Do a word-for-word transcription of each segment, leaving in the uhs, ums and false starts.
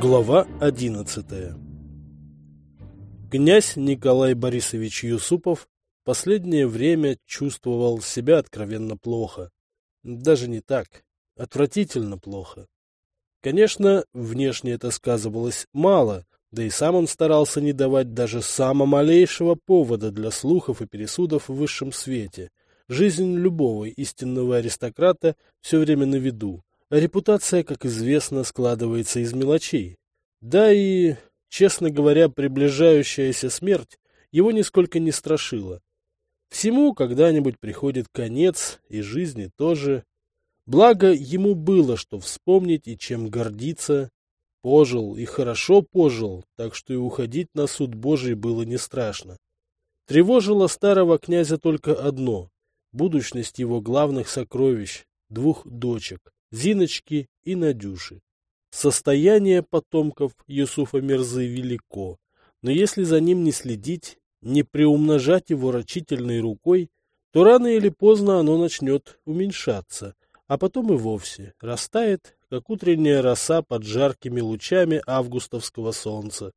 Глава одиннадцатая. Князь Николай Борисович Юсупов в последнее время чувствовал себя откровенно плохо. Даже не так, отвратительно плохо. Конечно, внешне это сказывалось мало, да и сам он старался не давать даже самого малейшего повода для слухов и пересудов в высшем свете. Жизнь любого истинного аристократа все время на виду. А репутация, как известно, складывается из мелочей. Да и, честно говоря, приближающаяся смерть его нисколько не страшила. Всему когда-нибудь приходит конец, и жизни тоже. Благо, ему было что вспомнить и чем гордиться. Пожил, и хорошо пожил, так что и уходить на суд Божий было не страшно. Тревожило старого князя только одно — будущность его главных сокровищ, двух дочек. Зиночки и Надюши. Состояние потомков Юсуфа Мирзы велико, но если за ним не следить, не приумножать его рачительной рукой, то рано или поздно оно начнет уменьшаться, а потом и вовсе растает, как утренняя роса под жаркими лучами августовского солнца.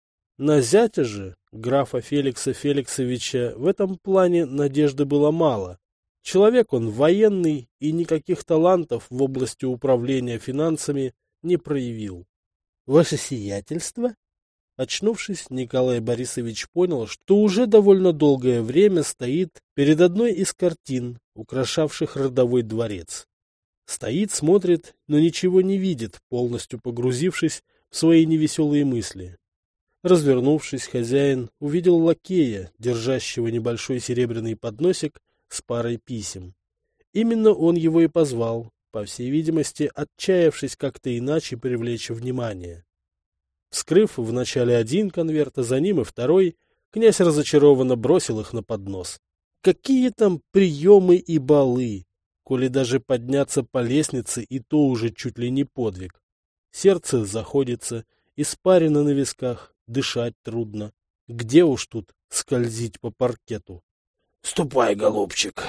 На зятя же, графа Феликса Феликсовича, в этом плане надежды было мало. Человек он военный и никаких талантов в области управления финансами не проявил. Ваше сиятельство? Очнувшись, Николай Борисович понял, что уже довольно долгое время стоит перед одной из картин, украшавших родовой дворец. Стоит, смотрит, но ничего не видит, полностью погрузившись в свои невеселые мысли. Развернувшись, хозяин увидел лакея, держащего небольшой серебряный подносик с парой писем. Именно он его и позвал, по всей видимости, отчаявшись как-то иначе привлечь внимание. Вскрыв вначале один конверт, а за ним и второй, князь разочарованно бросил их на поднос. Какие там приемы и балы, коли даже подняться по лестнице и то уже чуть ли не подвиг. Сердце заходится, испарено на висках, дышать трудно. Где уж тут скользить по паркету? Ступай, голубчик.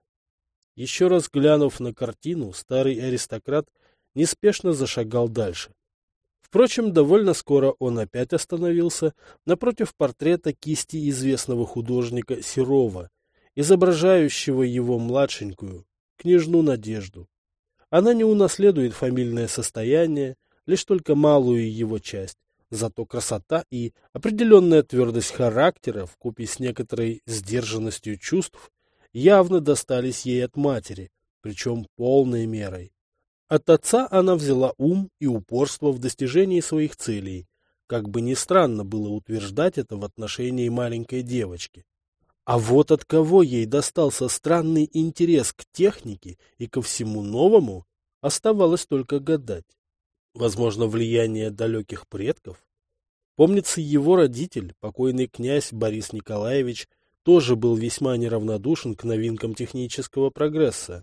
Еще раз глянув на картину, старый аристократ неспешно зашагал дальше. Впрочем, довольно скоро он опять остановился напротив портрета кисти известного художника Серова, изображающего его младшенькую, княжну Надежду. Она не унаследует фамильное состояние, лишь только малую его часть. Зато красота и определенная твердость характера вкупе с некоторой сдержанностью чувств явно достались ей от матери, причем полной мерой. От отца она взяла ум и упорство в достижении своих целей, как бы ни странно было утверждать это в отношении маленькой девочки. А вот от кого ей достался странный интерес к технике и ко всему новому, оставалось только гадать. Возможно, влияние далеких предков? Помнится, его родитель, покойный князь Борис Николаевич, тоже был весьма неравнодушен к новинкам технического прогресса.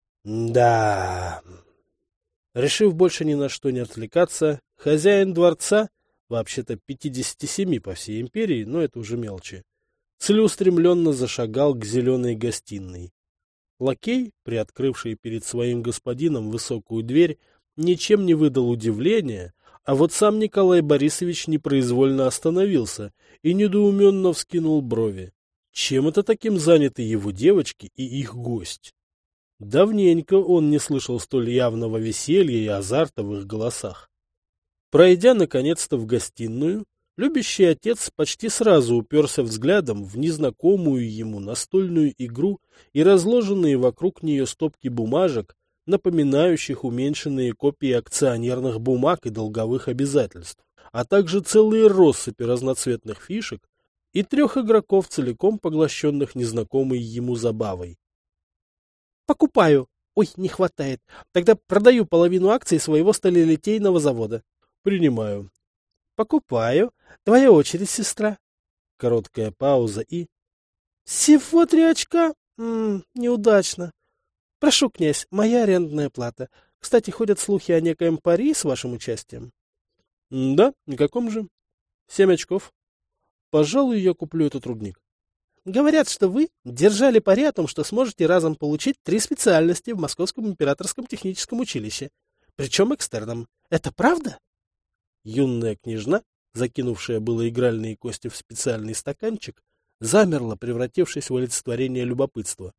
Да. Решив больше ни на что не отвлекаться, хозяин дворца, вообще-то пятидесяти семи по всей империи, но это уже мелочи, целеустремленно зашагал к зеленой гостиной. Лакей, приоткрывший перед своим господином высокую дверь, ничем не выдал удивления, а вот сам Николай Борисович непроизвольно остановился и недоуменно вскинул брови. Чем это таким заняты его девочки и их гость? Давненько он не слышал столь явного веселья и азарта в их голосах. Пройдя наконец-то в гостиную, любящий отец почти сразу уперся взглядом в незнакомую ему настольную игру и разложенные вокруг нее стопки бумажек, напоминающих уменьшенные копии акционерных бумаг и долговых обязательств, а также целые россыпи разноцветных фишек и трех игроков, целиком поглощенных незнакомой ему забавой. «Покупаю. Ой, не хватает. Тогда продаю половину акций своего сталелитейного завода». «Принимаю». «Покупаю. Твоя очередь, сестра». Короткая пауза и... «Всего три очка? М-м, неудачно. Прошу, князь, моя арендная плата. Кстати, ходят слухи о некоем пари с вашим участием». «Да, и каком же?» «Семь очков. Пожалуй, я куплю этот рудник». «Говорят, что вы держали пари о том, что сможете разом получить три специальности в Московском императорском техническом училище, причем экстерном. Это правда?» Юная княжна, закинувшая было игральные кости в специальный стаканчик, замерла, превратившись в олицетворение любопытства.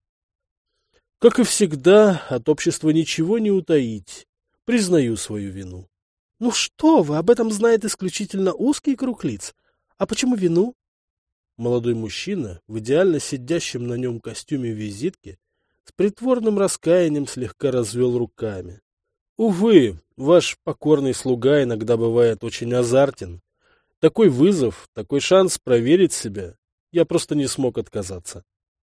Как и всегда, от общества ничего не утаить. Признаю свою вину. — Ну что вы, об этом знает исключительно узкий круг лиц. А почему вину? Молодой мужчина, в идеально сидящем на нем костюме визитки, с притворным раскаянием слегка развел руками. Увы, ваш покорный слуга иногда бывает очень азартен. Такой вызов, такой шанс проверить себя. Я просто не смог отказаться.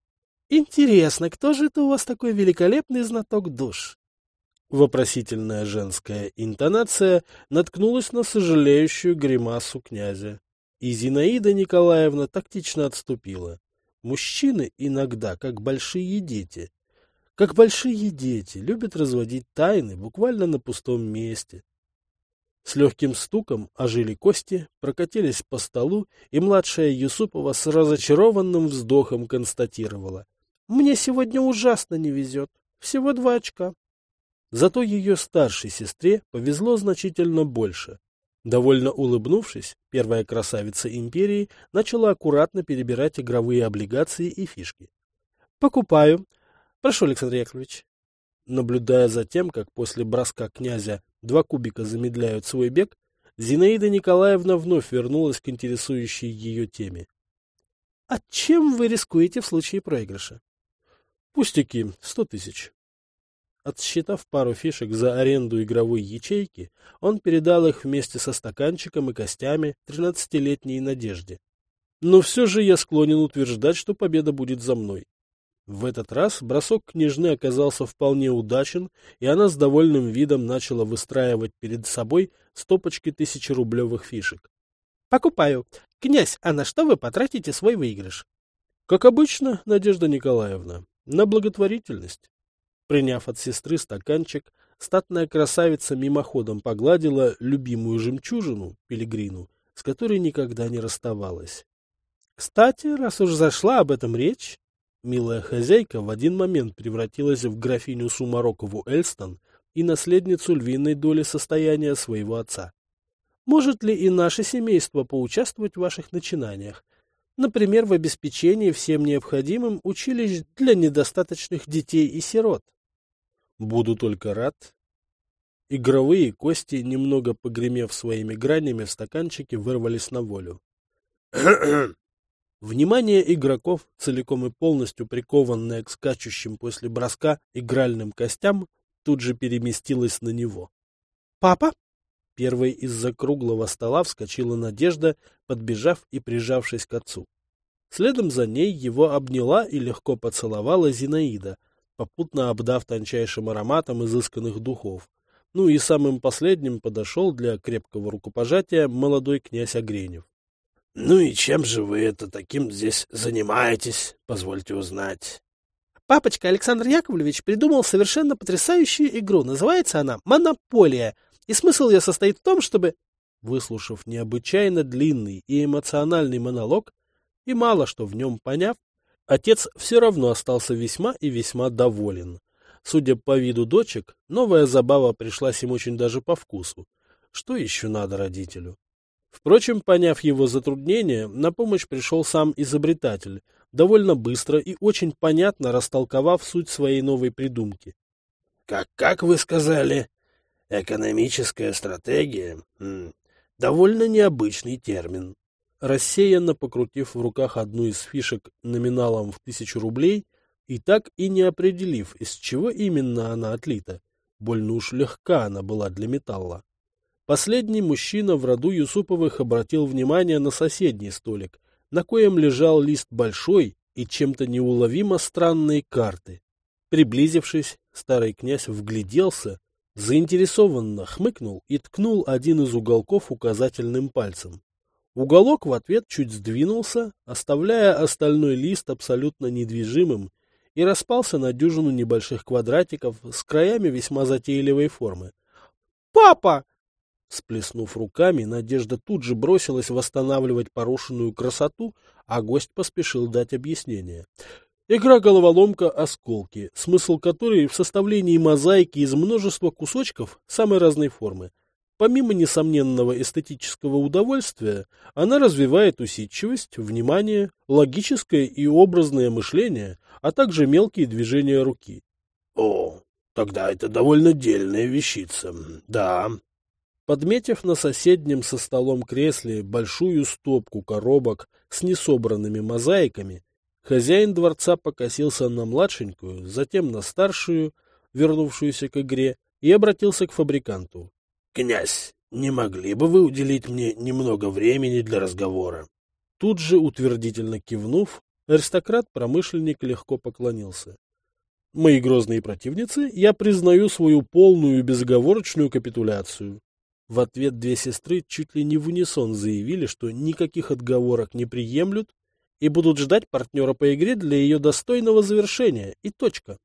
Интересно, кто же это у вас такой великолепный знаток душ? Вопросительная женская интонация наткнулась на сожалеющую гримасу князя. И Зинаида Николаевна тактично отступила. Мужчины иногда, как большие дети, как большие дети, любят разводить тайны буквально на пустом месте. С легким стуком ожили кости, прокатились по столу, и младшая Юсупова с разочарованным вздохом констатировала. «Мне сегодня ужасно не везет. Всего два очка». Зато ее старшей сестре повезло значительно больше. Довольно улыбнувшись, первая красавица империи начала аккуратно перебирать игровые облигации и фишки. «Покупаю. Прошу, Александр Яковлевич». Наблюдая за тем, как после броска князя два кубика замедляют свой бег, Зинаида Николаевна вновь вернулась к интересующей ее теме. «А чем вы рискуете в случае проигрыша?» «Пустяки, сто тысяч». Отсчитав пару фишек за аренду игровой ячейки, он передал их вместе со стаканчиком и костями тринадцатилетней Надежде. Но все же я склонен утверждать, что победа будет за мной. В этот раз бросок княжны оказался вполне удачен, и она с довольным видом начала выстраивать перед собой стопочки тысячерублевых фишек. «Покупаю. Князь, а на что вы потратите свой выигрыш?» «Как обычно, Надежда Николаевна, на благотворительность». Приняв от сестры стаканчик, статная красавица мимоходом погладила любимую жемчужину, пилигрину, с которой никогда не расставалась. «Кстати, раз уж зашла об этом речь...» Милая хозяйка в один момент превратилась в графиню Сумарокову Эльстон и наследницу львиной доли состояния своего отца. «Может ли и наше семейство поучаствовать в ваших начинаниях? Например, в обеспечении всем необходимым училищ для недостаточных детей и сирот?» «Буду только рад». Игровые кости, немного погремев своими гранями в стаканчике, вырвались на волю. Внимание игроков, целиком и полностью прикованное к скачущим после броска игральным костям, тут же переместилось на него. «Папа?» Первой из-за круглого стола вскочила Надежда, подбежав и прижавшись к отцу. Следом за ней его обняла и легко поцеловала Зинаида, попутно обдав тончайшим ароматом изысканных духов. Ну и самым последним подошел для крепкого рукопожатия молодой князь Огренев. — Ну и чем же вы это таким здесь занимаетесь, позвольте узнать? Папочка Александр Яковлевич придумал совершенно потрясающую игру. Называется она «Монополия». И смысл ее состоит в том, чтобы... Выслушав необычайно длинный и эмоциональный монолог, и мало что в нем поняв, отец все равно остался весьма и весьма доволен. Судя по виду дочек, новая забава пришлась им очень даже по вкусу. Что еще надо родителю? Впрочем, поняв его затруднение, на помощь пришел сам изобретатель, довольно быстро и очень понятно растолковав суть своей новой придумки. Как, как вы сказали, экономическая стратегия? М, довольно необычный термин. Рассеянно покрутив в руках одну из фишек номиналом в тысячу рублей и так и не определив, из чего именно она отлита, больно уж легка она была для металла, последний мужчина в роду Юсуповых обратил внимание на соседний столик, на коем лежал лист большой и чем-то неуловимо странной карты. Приблизившись, старый князь вгляделся, заинтересованно хмыкнул и ткнул один из уголков указательным пальцем. Уголок в ответ чуть сдвинулся, оставляя остальной лист абсолютно недвижимым, и распался на дюжину небольших квадратиков с краями весьма затейливой формы. «Папа!» Сплеснув руками, Надежда тут же бросилась восстанавливать порушенную красоту, а гость поспешил дать объяснение. Игра-головоломка «Осколки», смысл которой в составлении мозаики из множества кусочков самой разной формы. Помимо несомненного эстетического удовольствия, она развивает усидчивость, внимание, логическое и образное мышление, а также мелкие движения руки. О, тогда это довольно дельная вещица, да. Подметив на соседнем со столом кресле большую стопку коробок с несобранными мозаиками, хозяин дворца покосился на младшенькую, затем на старшую, вернувшуюся к игре, и обратился к фабриканту. «Князь, не могли бы вы уделить мне немного времени для разговора?» Тут же, утвердительно кивнув, аристократ-промышленник легко поклонился. «Мои грозные противницы, я признаю свою полную и безоговорочную капитуляцию». В ответ две сестры чуть ли не в унисон заявили, что никаких отговорок не приемлют и будут ждать партнера по игре для ее достойного завершения, и точка.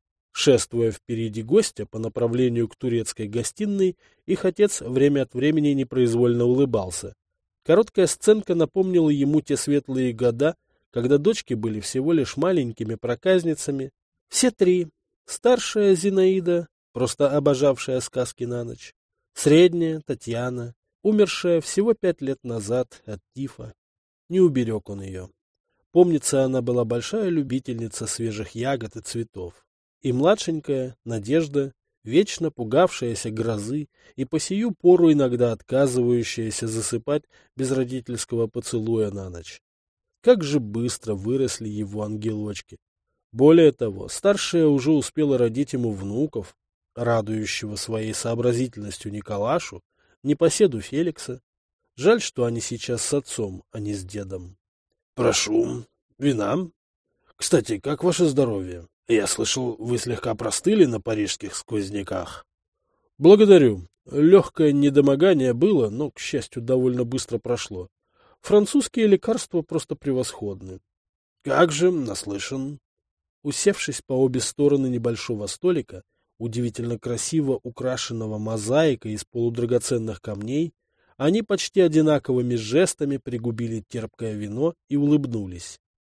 Шествуя впереди гостя по направлению к турецкой гостиной, их отец время от времени непроизвольно улыбался. Короткая сценка напомнила ему те светлые года, когда дочки были всего лишь маленькими проказницами. Все три. Старшая Зинаида, просто обожавшая сказки на ночь. Средняя Татьяна, умершая всего пять лет назад от тифа. Не уберег он ее. Помнится, она была большая любительница свежих ягод и цветов. И младшенькая Надежда, вечно пугавшаяся грозы и по сию пору иногда отказывающаяся засыпать без родительского поцелуя на ночь. Как же быстро выросли его ангелочки! Более того, старшая уже успела родить ему внуков, радующего своей сообразительностью Николашу, непоседу Феликса. Жаль, что они сейчас с отцом, а не с дедом. — Прошу, вина. Кстати, как ваше здоровье? Я слышал, вы слегка простыли на парижских сквозняках. — Благодарю. Легкое недомогание было, но, к счастью, довольно быстро прошло. Французские лекарства просто превосходны. — Как же, наслышан. Усевшись по обе стороны небольшого столика, удивительно красиво украшенного мозаикой из полудрагоценных камней, они почти одинаковыми жестами пригубили терпкое вино и улыбнулись.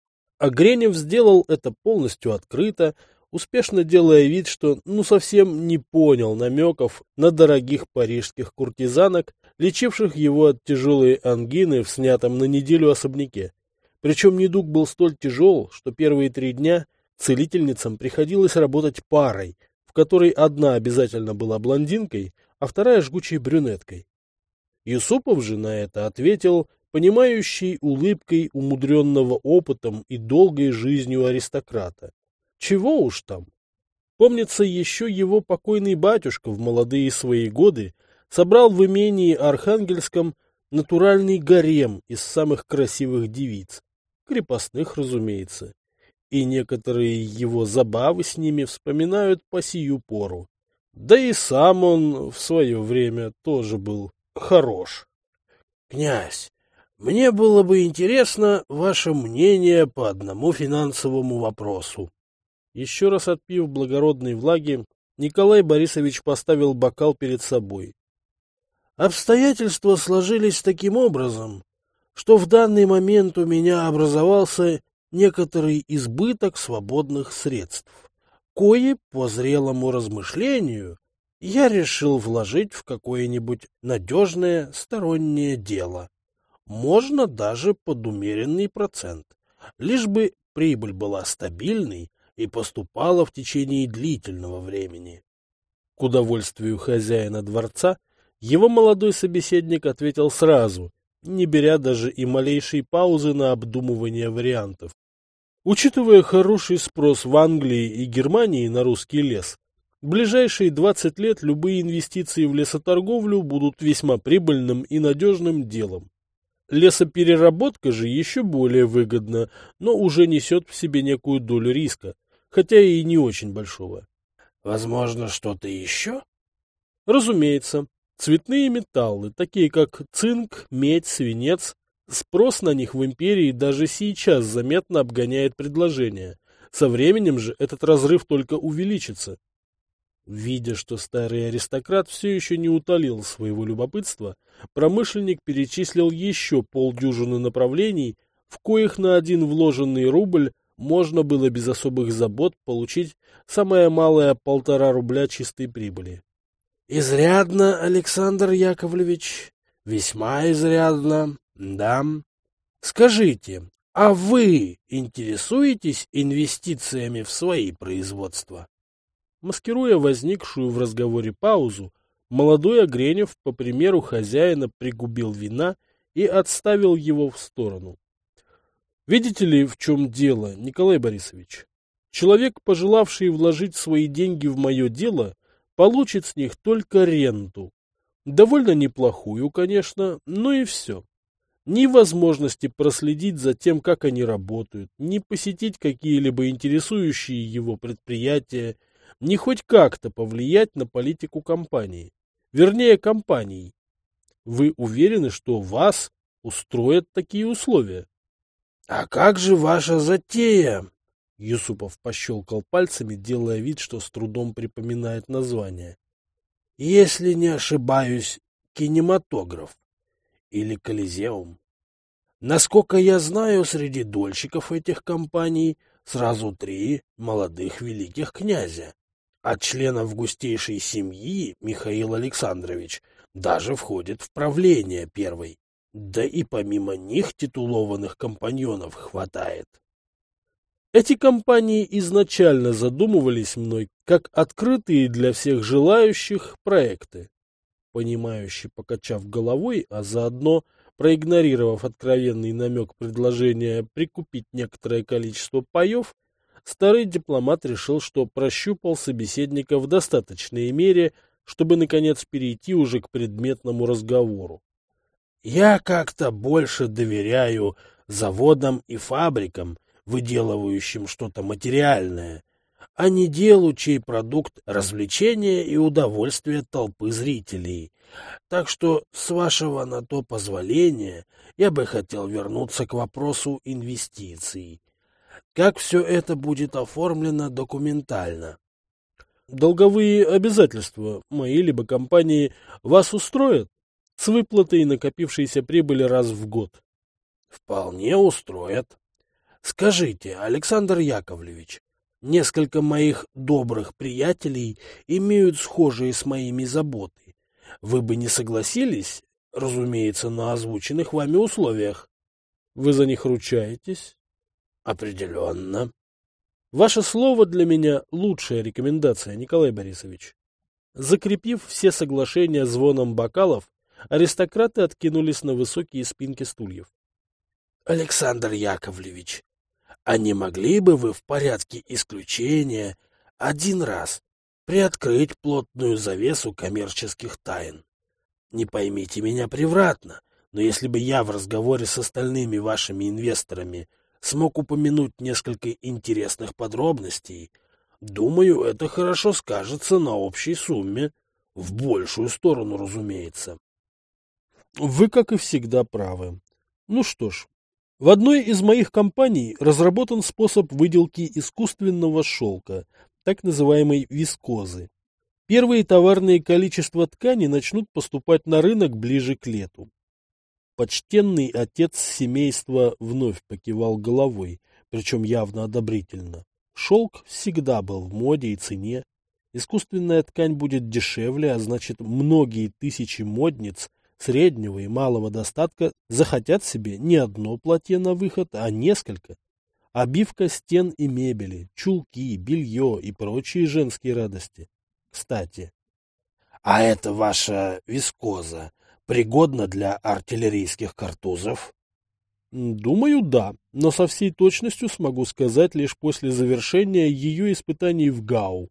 А Гренев сделал это полностью открыто, успешно делая вид, что ну совсем не понял намеков на дорогих парижских куртизанок, лечивших его от тяжелой ангины в снятом на неделю особняке. Причем недуг был столь тяжел, что первые три дня целительницам приходилось работать парой, в которой одна обязательно была блондинкой, а вторая жгучей брюнеткой. Юсупов же на это ответил понимающей улыбкой умудренного опытом и долгой жизнью аристократа. Чего уж там. Помнится, еще его покойный батюшка в молодые свои годы собрал в имении Архангельском натуральный гарем из самых красивых девиц, крепостных, разумеется, и некоторые его забавы с ними вспоминают по сию пору. Да и сам он в свое время тоже был хорош. — Князь, мне было бы интересно ваше мнение по одному финансовому вопросу. Еще раз отпив благородной влаги, Николай Борисович поставил бокал перед собой. Обстоятельства сложились таким образом, что в данный момент у меня образовался некоторый избыток свободных средств, кое, по зрелому размышлению, я решил вложить в какое-нибудь надежное стороннее дело. Можно даже под умеренный процент, лишь бы прибыль была стабильной и поступала в течение длительного времени. К удовольствию хозяина дворца его молодой собеседник ответил сразу, не беря даже и малейшей паузы на обдумывание вариантов. Учитывая хороший спрос в Англии и Германии на русский лес, в ближайшие двадцать лет любые инвестиции в лесоторговлю будут весьма прибыльным и надежным делом. Лесопереработка же еще более выгодна, но уже несет в себе некую долю риска, хотя и не очень большого. Возможно, что-то еще? Разумеется. Цветные металлы, такие как цинк, медь, свинец, спрос на них в империи даже сейчас заметно обгоняет предложение. Со временем же этот разрыв только увеличится. Видя, что старый аристократ все еще не утолил своего любопытства, промышленник перечислил еще полдюжины направлений, в коих на один вложенный рубль можно было без особых забот получить самое малое полтора рубля чистой прибыли. Изрядно, Александр Яковлевич, весьма изрядно, да. Скажите, а вы интересуетесь инвестициями в свои производства? Маскируя возникшую в разговоре паузу, молодой Огренев, по примеру хозяина, пригубил вина и отставил его в сторону. Видите ли, в чем дело, Николай Борисович? Человек, пожелавший вложить свои деньги в мое дело, получит с них только ренту. Довольно неплохую, конечно, но и все. Ни возможности проследить за тем, как они работают, ни посетить какие-либо интересующие его предприятия, ни хоть как-то повлиять на политику компании. Вернее, компаний. Вы уверены, что вас устроят такие условия? — А как же ваша затея? Юсупов пощелкал пальцами, делая вид, что с трудом припоминает название. — Если не ошибаюсь, кинематограф. Или Колизеум. Насколько я знаю, среди дольщиков этих компаний сразу три молодых великих князя. От членов густейшей семьи Михаил Александрович даже входит в правление первой. Да и помимо них титулованных компаньонов хватает. Эти компании изначально задумывались мной как открытые для всех желающих проекты. Понимающе покачав головой, а заодно проигнорировав откровенный намек предложения прикупить некоторое количество паев, старый дипломат решил, что прощупал собеседника в достаточной мере, чтобы, наконец, перейти уже к предметному разговору. Я как-то больше доверяю заводам и фабрикам, выделывающим что-то материальное, а не делу, чей продукт — развлечение и удовольствие толпы зрителей. Так что, с вашего на то позволения, я бы хотел вернуться к вопросу инвестиций. Как все это будет оформлено документально? Долговые обязательства моей либо компании вас устроят? С выплатой накопившейся прибыли раз в год. Вполне устроят. Скажите, Александр Яковлевич, несколько моих добрых приятелей имеют схожие с моими заботы. Вы бы не согласились, разумеется, на озвученных вами условиях? Вы за них ручаетесь? Определенно. Ваше слово для меня лучшая рекомендация, Николай Борисович. Закрепив все соглашения звоном бокалов, аристократы откинулись на высокие спинки стульев. Александр Яковлевич, а не могли бы вы в порядке исключения один раз приоткрыть плотную завесу коммерческих тайн? Не поймите меня превратно, но если бы я в разговоре с остальными вашими инвесторами смог упомянуть несколько интересных подробностей, думаю, это хорошо скажется на общей сумме, в большую сторону, разумеется. Вы, как и всегда, правы. Ну что ж, в одной из моих компаний разработан способ выделки искусственного шелка, так называемой вискозы. Первые товарные количества ткани начнут поступать на рынок ближе к лету. Почтенный отец семейства вновь покивал головой, причем явно одобрительно. Шелк всегда был в моде и цене. Искусственная ткань будет дешевле, а значит, многие тысячи модниц среднего и малого достатка захотят себе не одно платье на выход, а несколько. Обивка стен и мебели, чулки, белье и прочие женские радости. Кстати. А это ваша вискоза пригодна для артиллерийских картузов? Думаю, да, но со всей точностью смогу сказать лишь после завершения ее испытаний в ГАУ.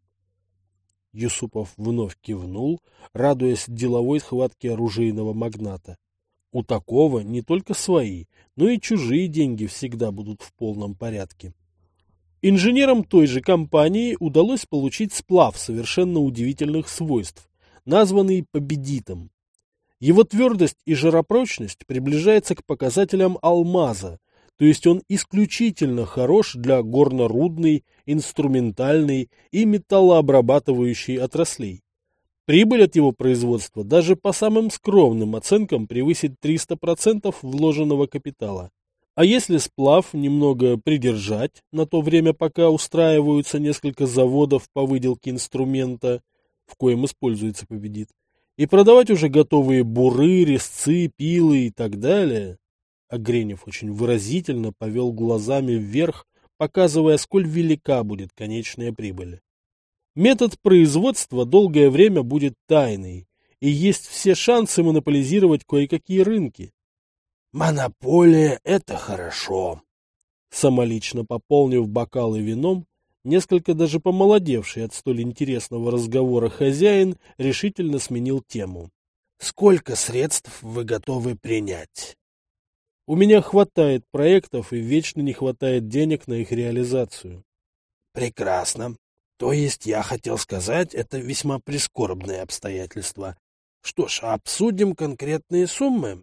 Юсупов вновь кивнул, радуясь деловой схватке оружейного магната. У такого не только свои, но и чужие деньги всегда будут в полном порядке. Инженерам той же компании удалось получить сплав совершенно удивительных свойств, названный победитом. Его твердость и жаропрочность приближается к показателям алмаза, то есть он исключительно хорош для горно-рудной, инструментальной и металлообрабатывающей отраслей. Прибыль от его производства даже по самым скромным оценкам превысит триста процентов вложенного капитала. А если сплав немного придержать на то время, пока устраиваются несколько заводов по выделке инструмента, в коем используется победит, и продавать уже готовые буры, резцы, пилы и так далее. А Гренев очень выразительно повел глазами вверх, показывая, сколь велика будет конечная прибыль. Метод производства долгое время будет тайной, и есть все шансы монополизировать кое-какие рынки. Монополия — это хорошо. Самолично пополнив бокалы вином, несколько даже помолодевший от столь интересного разговора хозяин решительно сменил тему. Сколько средств вы готовы принять? У меня хватает проектов и вечно не хватает денег на их реализацию. Прекрасно. То есть, я хотел сказать, это весьма прискорбное обстоятельство. Что ж, обсудим конкретные суммы.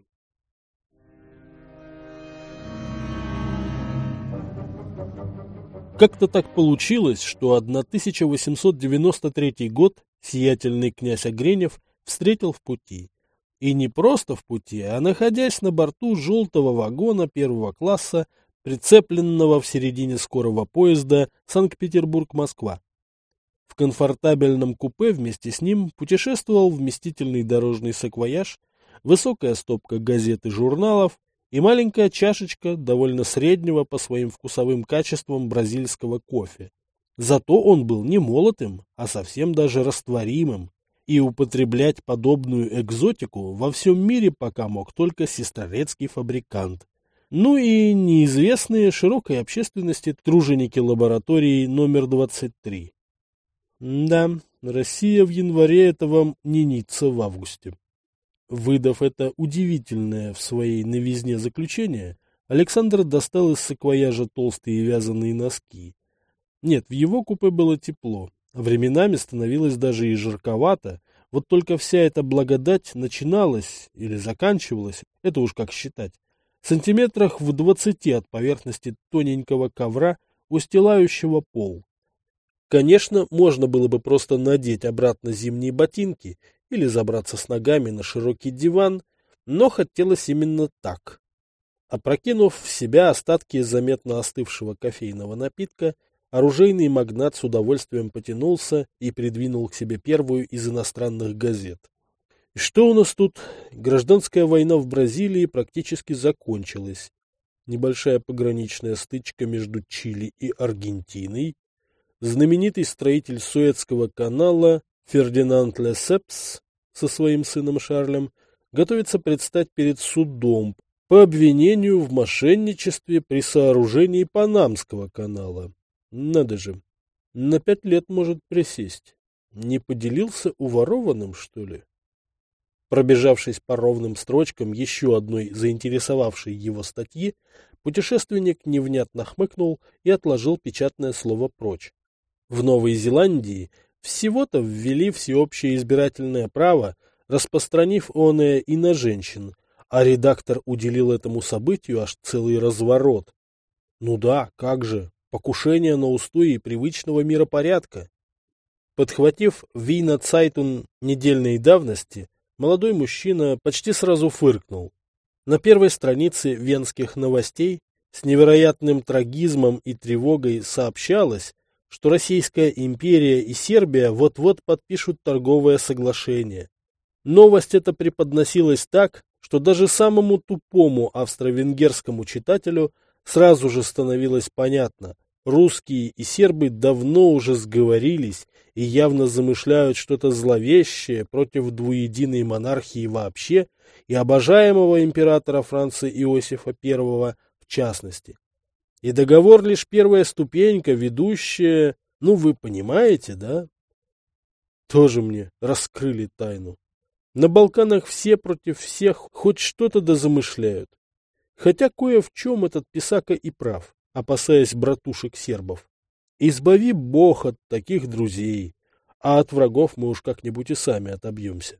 Как-то так получилось, что тысяча восемьсот девяносто третий год сиятельный князь Огренев встретил в пути. И не просто в пути, а находясь на борту желтого вагона первого класса, прицепленного в середине скорого поезда Санкт-Петербург-Москва. В комфортабельном купе вместе с ним путешествовал вместительный дорожный саквояж, высокая стопка газет и журналов и маленькая чашечка довольно среднего по своим вкусовым качествам бразильского кофе. Зато он был не молотым, а совсем даже растворимым, и употреблять подобную экзотику во всем мире пока мог только сестрорецкий фабрикант. Ну и неизвестные широкой общественности труженики лаборатории номер двадцать три. Да, Россия в январе — это вам не Ницца в августе. Выдав это удивительное в своей новизне заключение, Александр достал из саквояжа толстые вязаные носки. Нет, в его купе было тепло, а временами становилось даже и жарковато, вот только вся эта благодать начиналась или заканчивалась, это уж как считать, в сантиметрах в двадцати от поверхности тоненького ковра, устилающего пол. Конечно, можно было бы просто надеть обратно зимние ботинки или забраться с ногами на широкий диван, но хотелось именно так. Опрокинув в себя остатки заметно остывшего кофейного напитка, оружейный магнат с удовольствием потянулся и придвинул к себе первую из иностранных газет. И что у нас тут? Гражданская война в Бразилии практически закончилась. Небольшая пограничная стычка между Чили и Аргентиной. Знаменитый строитель Суэцкого канала Фердинанд Лесепс со своим сыном Шарлем готовится предстать перед судом по обвинению в мошенничестве при сооружении Панамского канала. Надо же, на пять лет может присесть. Не поделился уворованным, что ли? Пробежавшись по ровным строчкам еще одной заинтересовавшей его статьи, путешественник невнятно хмыкнул и отложил печатное слово прочь. В Новой Зеландии всего-то ввели всеобщее избирательное право, распространив оное и на женщин, а редактор уделил этому событию аж целый разворот. Ну да, как же, покушение на устои привычного миропорядка. Подхватив Вийна Цайтун недельной давности, молодой мужчина почти сразу фыркнул. На первой странице венских новостей с невероятным трагизмом и тревогой сообщалось, что Российская империя и Сербия вот-вот подпишут торговое соглашение. Новость эта преподносилась так, что даже самому тупому австро-венгерскому читателю сразу же становилось понятно: русские и сербы давно уже сговорились и явно замышляют что-то зловещее против двуединой монархии вообще и обожаемого императора Франца Иосифа Первого в частности. И договор лишь первая ступенька, ведущая, ну вы понимаете, да? Тоже мне раскрыли тайну. На Балканах все против всех хоть что-то дозамышляют. Хотя кое в чем этот писака и прав, опасаясь братушек сербов. Избави Бог от таких друзей, а от врагов мы уж как-нибудь и сами отобьемся.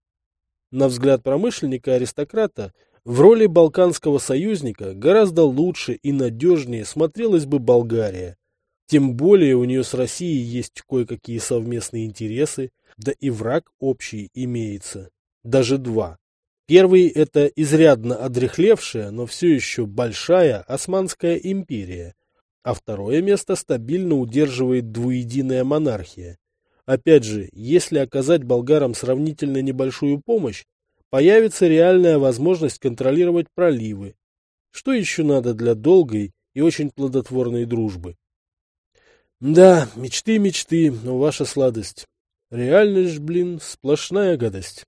На взгляд промышленника-аристократа, в роли балканского союзника гораздо лучше и надежнее смотрелась бы Болгария. Тем более у нее с Россией есть кое-какие совместные интересы, да и враг общий имеется. Даже два. Первый – это изрядно одряхлевшая, но все еще большая Османская империя, а второе место стабильно удерживает двуединая монархия. Опять же, если оказать болгарам сравнительно небольшую помощь, появится реальная возможность контролировать проливы. Что еще надо для долгой и очень плодотворной дружбы? Да, мечты, мечты, но ваша сладость. Реальность ж, блин, сплошная гадость.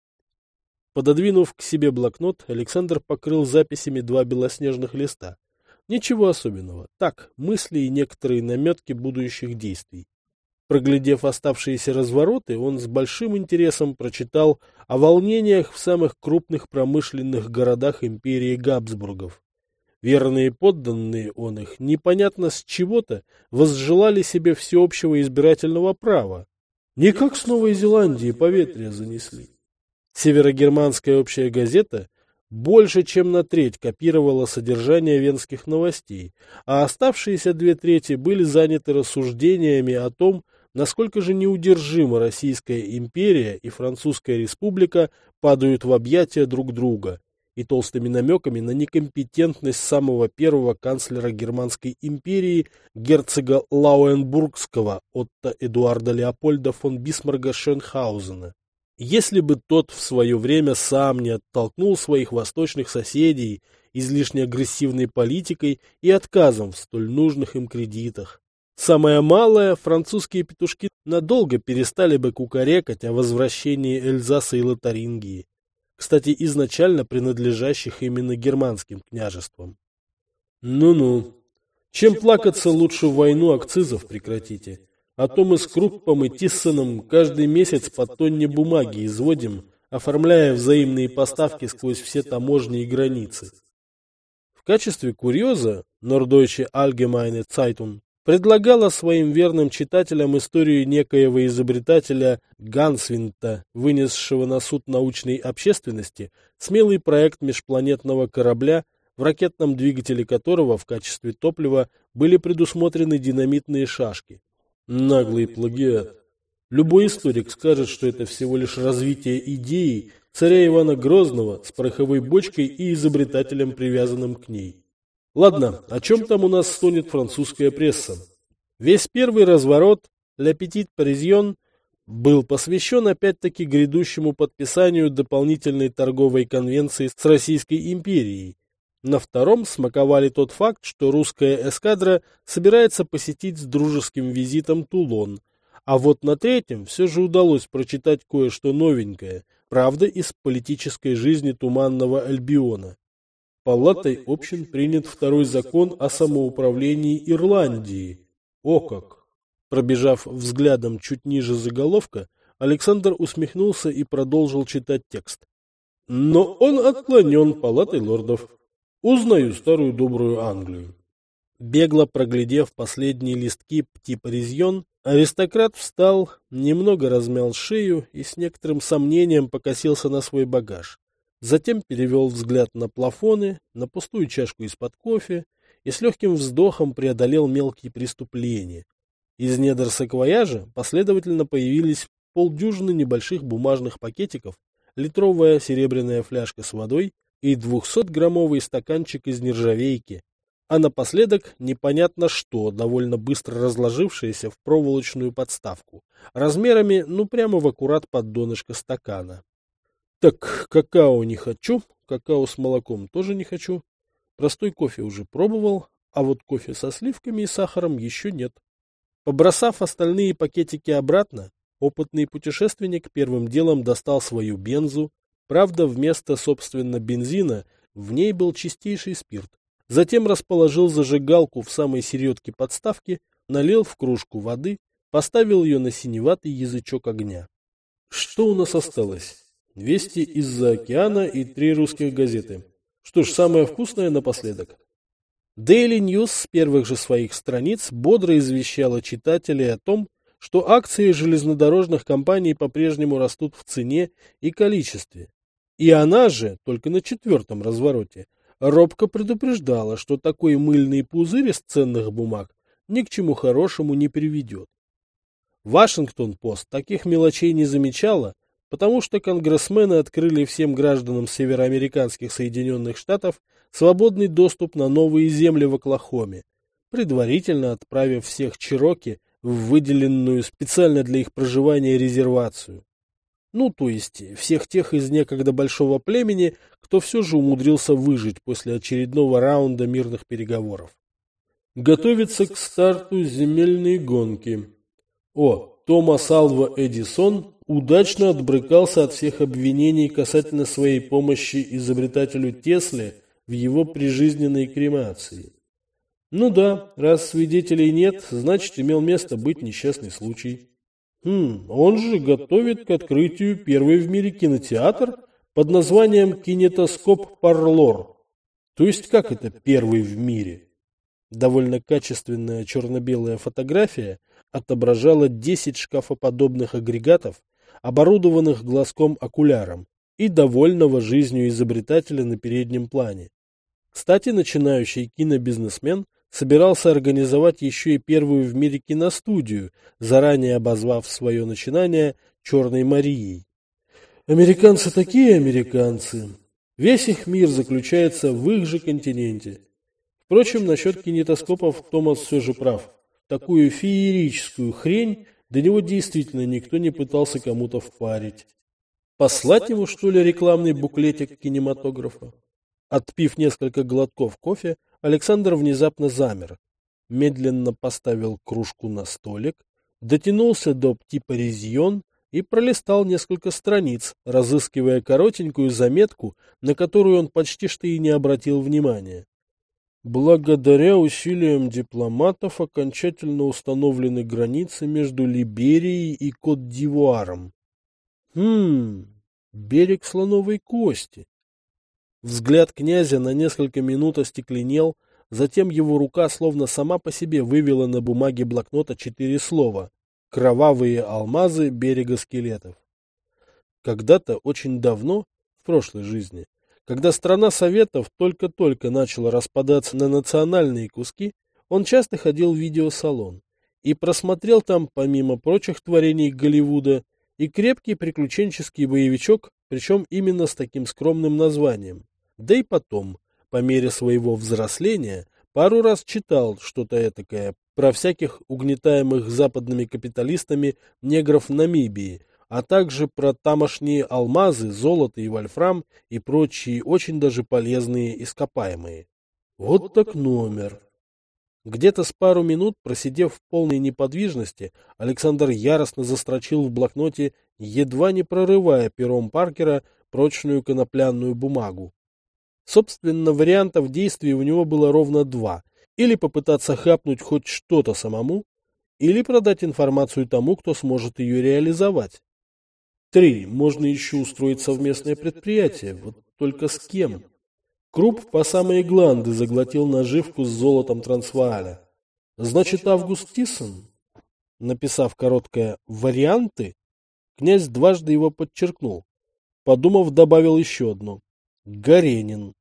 Пододвинув к себе блокнот, Александр покрыл записями два белоснежных листа. Ничего особенного. Так, мысли и некоторые наметки будущих действий. Проглядев оставшиеся развороты, он с большим интересом прочитал о волнениях в самых крупных промышленных городах империи Габсбургов. Верные подданные он их, непонятно с чего-то, возжелали себе всеобщего избирательного права. Не как с Новой Зеландии поветрие занесли. Северогерманская общая газета больше чем на треть копировала содержание венских новостей, а оставшиеся две трети были заняты рассуждениями о том, насколько же неудержимо Российская империя и Французская республика падают в объятия друг друга, и толстыми намеками на некомпетентность самого первого канцлера Германской империи герцога Лауенбургского Отто Эдуарда Леопольда фон Бисмарка-Шенхаузена. Если бы тот в свое время сам не оттолкнул своих восточных соседей излишне агрессивной политикой и отказом в столь нужных им кредитах. Самое малое, французские петушки надолго перестали бы кукарекать о возвращении Эльзаса и Лотарингии, кстати, изначально принадлежащих именно германским княжествам. Ну-ну, чем плакаться, лучше войну акцизов прекратите. А то мы с Круппом и Тиссоном каждый месяц по тонне бумаги изводим, оформляя взаимные поставки сквозь все таможни и границы. В качестве курьеза Norddeutsche Allgemeine Zeitung предлагала своим верным читателям историю некоего изобретателя Гансвинта, вынесшего на суд научной общественности смелый проект межпланетного корабля, в ракетном двигателе которого в качестве топлива были предусмотрены динамитные шашки. Наглый плагиат. Любой историк скажет, что это всего лишь развитие идеи царя Ивана Грозного с пороховой бочкой и изобретателем, привязанным к ней. Ладно, о чем там у нас стонет французская пресса? Весь первый разворот «La Petite Parisienne» был посвящен опять-таки грядущему подписанию дополнительной торговой конвенции с Российской империей. На втором смаковали тот факт, что русская эскадра собирается посетить с дружеским визитом Тулон. А вот на третьем все же удалось прочитать кое-что новенькое, правда, из политической жизни Туманного Альбиона. Палатой общин принят второй закон о самоуправлении Ирландии. О как! Пробежав взглядом чуть ниже заголовка, Александр усмехнулся и продолжил читать текст. Но он отклонен Палатой лордов. Узнаю старую добрую Англию. Бегло проглядев последние листки «Пти Паризьон», аристократ встал, немного размял шею и с некоторым сомнением покосился на свой багаж. Затем перевел взгляд на плафоны, на пустую чашку из-под кофе и с легким вздохом преодолел мелкие преступления. Из недр саквояжа последовательно появились полдюжины небольших бумажных пакетиков, литровая серебряная фляжка с водой и двухсотграммовый стаканчик из нержавейки, а напоследок непонятно что, довольно быстро разложившееся в проволочную подставку, размерами ну прямо в аккурат под донышко стакана. Так, какао не хочу, какао с молоком тоже не хочу, простой кофе уже пробовал, а вот кофе со сливками и сахаром еще нет. Побросав остальные пакетики обратно, опытный путешественник первым делом достал свою бензу. Правда, вместо, собственно, бензина в ней был чистейший спирт. Затем расположил зажигалку в самой середке подставки, налил в кружку воды, поставил ее на синеватый язычок огня. Что у нас осталось? Вести из-за океана и три русских газеты. Что ж, самое вкусное напоследок. Daily News с первых же своих страниц бодро извещала читателей о том, что акции железнодорожных компаний по-прежнему растут в цене и количестве. И она же, только на четвертом развороте, робко предупреждала, что такой мыльный пузырь из ценных бумаг ни к чему хорошему не приведет. Вашингтон-Пост таких мелочей не замечала, потому что конгрессмены открыли всем гражданам североамериканских Соединенных Штатов свободный доступ на новые земли в Оклахоме, предварительно отправив всех чероки в выделенную специально для их проживания резервацию. Ну, то есть всех тех из некогда большого племени, кто все же умудрился выжить после очередного раунда мирных переговоров. Готовится к старту земельные гонки. О, Томас Алва Эдисон удачно отбрыкался от всех обвинений касательно своей помощи изобретателю Тесле в его прижизненной кремации. Ну да, раз свидетелей нет, значит имел место быть несчастный случай. Хм, он же готовит к открытию первый в мире кинотеатр под названием «Кинетоскоп Парлор». То есть как это первый в мире? Довольно качественная черно-белая фотография отображала десять шкафоподобных агрегатов, оборудованных глазком-окуляром, и довольного жизнью изобретателя на переднем плане. Кстати, начинающий кинобизнесмен собирался организовать еще и первую в мире киностудию, заранее обозвав свое начинание «Черной Марией». Американцы такие американцы. Весь их мир заключается в их же континенте. Впрочем, насчет кинетоскопов Томас все же прав. Такую феерическую хрень до него действительно никто не пытался кому-то впарить. Послать ему, что ли, рекламный буклетик кинематографа? Отпив несколько глотков кофе, Александр внезапно замер, медленно поставил кружку на столик, дотянулся до птипаризьон и пролистал несколько страниц, разыскивая коротенькую заметку, на которую он почти что и не обратил внимания. Благодаря усилиям дипломатов окончательно установлены границы между Либерией и Кот-д'Ивуаром. Хм, берег слоновой кости. Взгляд князя на несколько минут остекленел, затем его рука словно сама по себе вывела на бумаге блокнота четыре слова: «Кровавые алмазы берега скелетов». Когда-то, очень давно, в прошлой жизни, когда страна Советов только-только начала распадаться на национальные куски, он часто ходил в видеосалон и просмотрел там, помимо прочих творений Голливуда, и крепкий приключенческий боевичок, причем именно с таким скромным названием. Да и потом, по мере своего взросления, пару раз читал что-то этакое про всяких угнетаемых западными капиталистами негров Намибии, а также про тамошние алмазы, золото и вольфрам и прочие очень даже полезные ископаемые. Вот так номер. Где-то с пару минут, просидев в полной неподвижности, Александр яростно застрочил в блокноте, едва не прорывая пером Паркера прочную конопляную бумагу. Собственно, вариантов действий у него было ровно два. Или попытаться хапнуть хоть что-то самому, или продать информацию тому, кто сможет ее реализовать. Три. Можно еще устроить совместное предприятие. Вот только с кем? Круп по самые гланды заглотил наживку с золотом Трансвааля. Значит, Август Тиссон? Написав короткое «варианты», князь дважды его подчеркнул. Подумав, добавил еще одно «Горенин».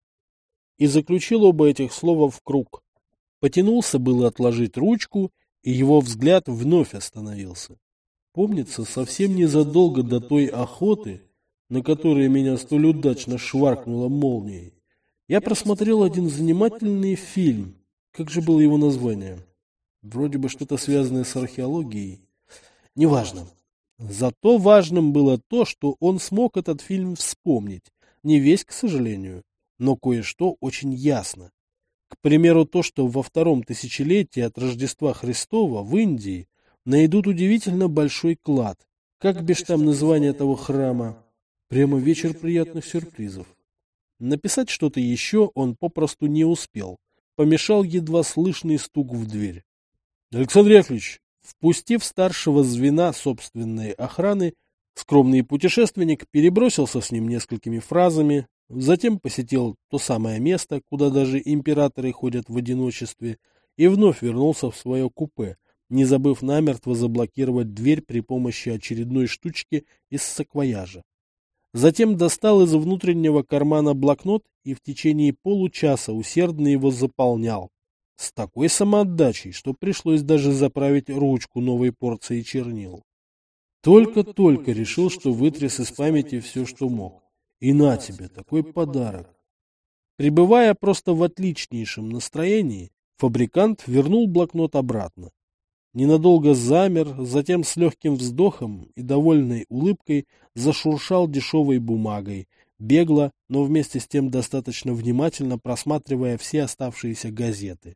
И заключил оба этих слова в круг. Потянулся было отложить ручку, и его взгляд вновь остановился. Помнится, совсем незадолго до той охоты, на которой меня столь удачно шваркнула молнией, я просмотрел один занимательный фильм. Как же было его название? Вроде бы что-то связанное с археологией. Неважно. Зато важным было то, что он смог этот фильм вспомнить. Не весь, к сожалению, но кое-что очень ясно. К примеру, то, что во втором тысячелетии от Рождества Христова в Индии найдут удивительно большой клад. Как бишь там название этого храма? Прямо вечер приятных сюрпризов. Написать что-то еще он попросту не успел. Помешал едва слышный стук в дверь. Александр Яковлевич, впустив старшего звена собственной охраны, скромный путешественник перебросился с ним несколькими фразами, затем посетил то самое место, куда даже императоры ходят в одиночестве, и вновь вернулся в свое купе, не забыв намертво заблокировать дверь при помощи очередной штучки из саквояжа. Затем достал из внутреннего кармана блокнот и в течение получаса усердно его заполнял. С такой самоотдачей, что пришлось даже заправить ручку новой порцией чернил. Только-только решил, что вытряс из памяти все, что мог. И на тебе такой подарок. Пребывая просто в отличнейшем настроении, фабрикант вернул блокнот обратно. Ненадолго замер, затем с легким вздохом и довольной улыбкой зашуршал дешевой бумагой, бегло, но вместе с тем достаточно внимательно просматривая все оставшиеся газеты.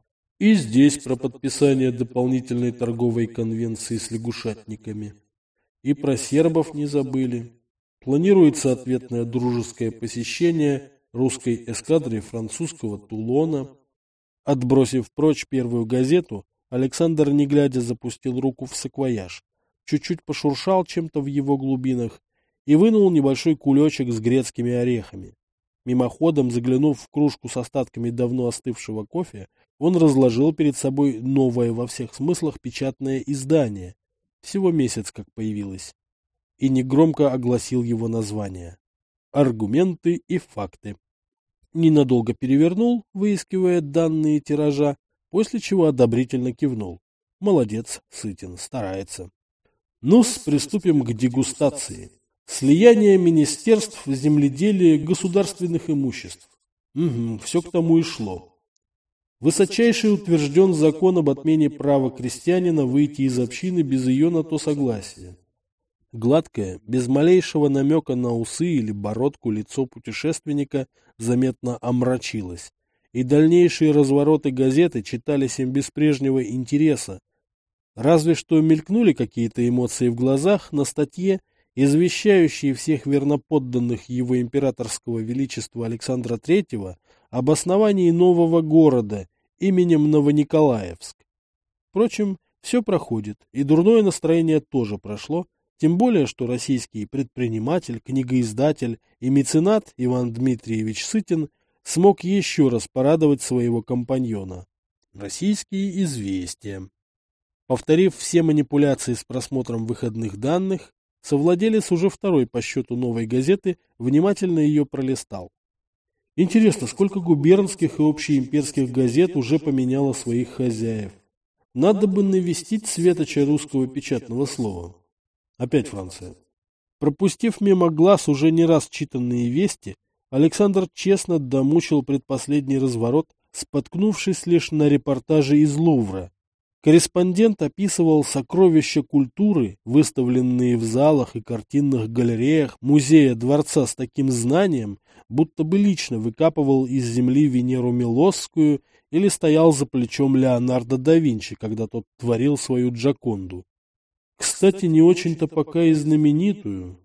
И здесь про подписание дополнительной торговой конвенции с лягушатниками. И про сербов не забыли. Планируется ответное дружеское посещение русской эскадры французского Тулона. Отбросив прочь первую газету, Александр, не глядя, запустил руку в саквояж, чуть-чуть пошуршал чем-то в его глубинах и вынул небольшой кулечек с грецкими орехами. Мимоходом, заглянув в кружку с остатками давно остывшего кофе, он разложил перед собой новое во всех смыслах печатное издание, всего месяц как появилось, и негромко огласил его название. «Аргументы и факты». Ненадолго перевернул, выискивая данные тиража, после чего одобрительно кивнул. Молодец, Сытин, старается. Ну-с, приступим к дегустации. Слияние министерств земледелия государственных имуществ. Угу, все к тому и шло. Высочайший утвержден закон об отмене права крестьянина выйти из общины без ее на то согласия. Гладкое, без малейшего намека на усы или бородку лицо путешественника заметно омрачилось, и дальнейшие развороты газеты читались им без прежнего интереса. Разве что мелькнули какие-то эмоции в глазах на статье, извещающей всех верноподданных его императорского величества Александра Третьего об основании нового города именем Новониколаевск. Впрочем, все проходит, и дурное настроение тоже прошло, тем более, что российский предприниматель, книгоиздатель и меценат Иван Дмитриевич Сытин смог еще раз порадовать своего компаньона. Российские известия. Повторив все манипуляции с просмотром выходных данных, совладелец уже второй по счету новой газеты внимательно ее пролистал. Интересно, сколько губернских и общеимперских газет уже поменяло своих хозяев? Надо бы навестить светоча русского печатного слова. Опять Франция. Пропустив мимо глаз уже не раз читанные вести, Александр честно домучил предпоследний разворот, споткнувшись лишь на репортаже из Лувра. Корреспондент описывал сокровища культуры, выставленные в залах и картинных галереях музея дворца с таким знанием, будто бы лично выкапывал из земли Венеру Милосскую или стоял за плечом Леонардо да Винчи, когда тот творил свою Джоконду. Кстати, не очень-то пока и знаменитую.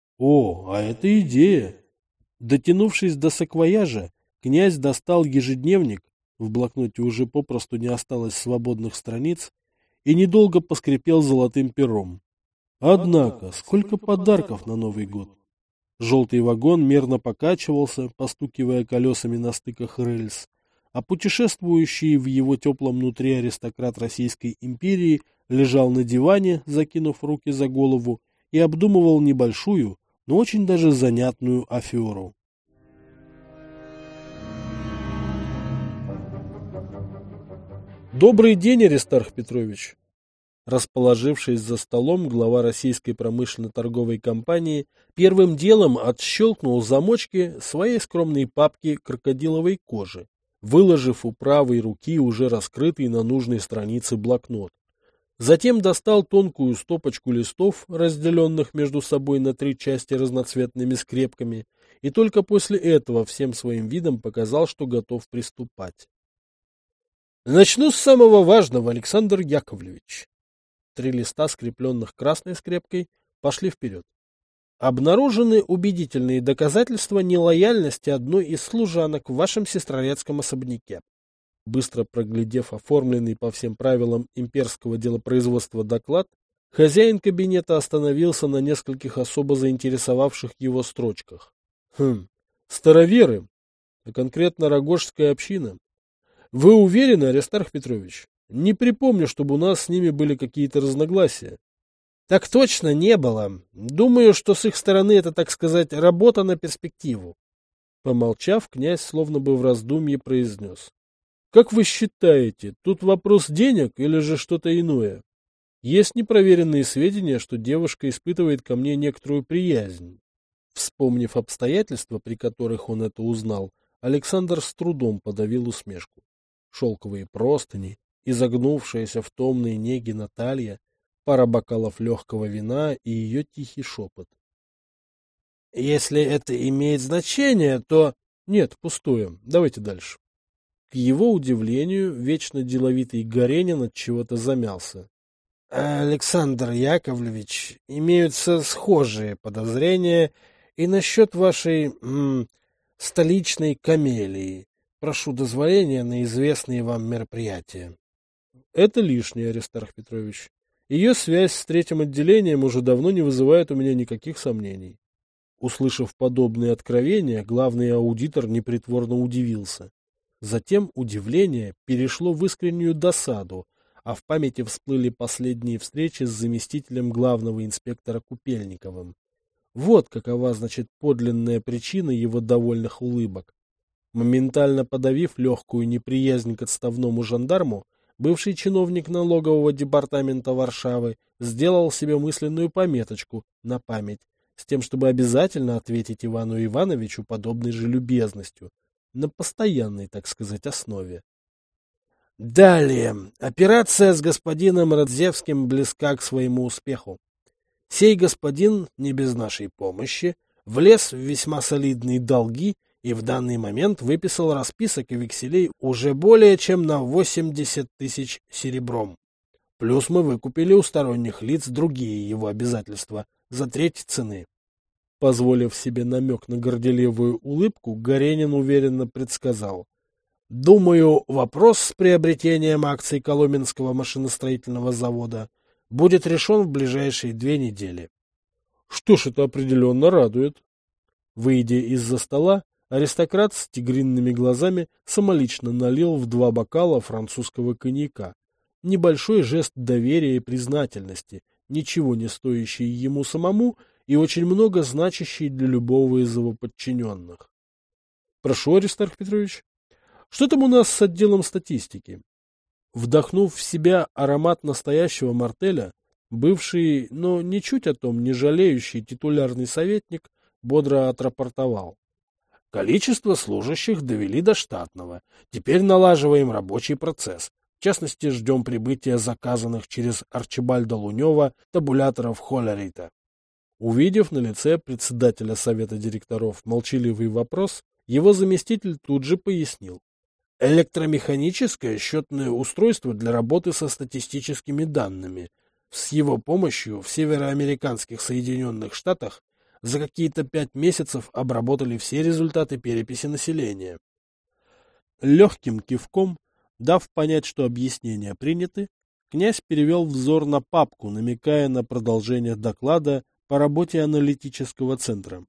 О, а это идея! Дотянувшись до саквояжа, князь достал ежедневник, в блокноте уже попросту не осталось свободных страниц, и недолго поскрипел золотым пером. Однако, сколько подарков на Новый год! Желтый вагон мерно покачивался, постукивая колесами на стыках рельс, а путешествующий в его теплом нутре аристократ Российской империи лежал на диване, закинув руки за голову, и обдумывал небольшую, но очень даже занятную аферу. Добрый день, Аристарх Петрович! Расположившись за столом, глава Российской промышленно-торговой компании первым делом отщелкнул замочки своей скромной папки крокодиловой кожи, выложив у правой руки уже раскрытый на нужной странице блокнот. Затем достал тонкую стопочку листов, разделенных между собой на три части разноцветными скрепками, и только после этого всем своим видом показал, что готов приступать. Начну с самого важного, Александр Яковлевич. Три листа, скрепленных красной скрепкой, пошли вперед. Обнаружены убедительные доказательства нелояльности одной из служанок в вашем сестрорецком особняке. Быстро проглядев оформленный по всем правилам имперского делопроизводства доклад, хозяин кабинета остановился на нескольких особо заинтересовавших его строчках. Хм, староверы, а конкретно Рогожская община. Вы уверены, Аристарх Петрович? Не припомню, чтобы у нас с ними были какие-то разногласия. Так точно не было. Думаю, что с их стороны это, так сказать, работа на перспективу. Помолчав, князь словно бы в раздумье произнес. Как вы считаете, тут вопрос денег или же что-то иное? Есть непроверенные сведения, что девушка испытывает ко мне некоторую приязнь. Вспомнив обстоятельства, при которых он это узнал, Александр с трудом подавил усмешку. Шелковые простыни, изогнувшаяся в томной неге Наталья, пара бокалов легкого вина и ее тихий шепот. Если это имеет значение, то... Нет, пустое. Давайте дальше. К его удивлению, вечно деловитый Горенин от чего-то замялся. Александр Яковлевич, имеются схожие подозрения и насчет вашей м, столичной камелии. Прошу дозволения на известные вам мероприятия. Это лишнее, Аристарх Петрович. Ее связь с третьим отделением уже давно не вызывает у меня никаких сомнений. Услышав подобные откровения, главный аудитор непритворно удивился. Затем удивление перешло в искреннюю досаду, а в памяти всплыли последние встречи с заместителем главного инспектора Купельниковым. Вот какова, значит, подлинная причина его довольных улыбок. Моментально подавив легкую неприязнь к отставному жандарму, бывший чиновник налогового департамента Варшавы сделал себе мысленную пометочку на память, с тем, чтобы обязательно ответить Ивану Ивановичу подобной же любезностью, на постоянной, так сказать, основе. Далее. Операция с господином Радзевским близка к своему успеху. Сей господин, не без нашей помощи, влез в весьма солидные долги и в данный момент выписал расписок и векселей уже более чем на восемьдесят тысяч серебром. Плюс мы выкупили у сторонних лиц другие его обязательства за треть цены. Позволив себе намек на горделивую улыбку, Горенин уверенно предсказал. Думаю, вопрос с приобретением акций Коломенского машиностроительного завода будет решен в ближайшие две недели. Что ж, это определенно радует. Выйдя из-за стола, аристократ с тигринными глазами самолично налил в два бокала французского коньяка. Небольшой жест доверия и признательности, ничего не стоящий ему самому и очень много значащий для любого из его подчиненных. Прошу, Аристарх Петрович. Что там у нас с отделом статистики? Вдохнув в себя аромат настоящего мартеля, бывший, но ничуть о том не жалеющий титулярный советник бодро отрапортовал. Количество служащих довели до штатного. Теперь налаживаем рабочий процесс. В частности, ждем прибытия заказанных через Арчибальда Лунева табуляторов Холлерита. Увидев на лице председателя совета директоров молчаливый вопрос, его заместитель тут же пояснил. Электромеханическое счетное устройство для работы со статистическими данными. С его помощью в североамериканских Соединенных Штатах за какие-то пять месяцев обработали все результаты переписи населения. Легким кивком, дав понять, что объяснения приняты, князь перевел взор на папку, намекая на продолжение доклада по работе аналитического центра.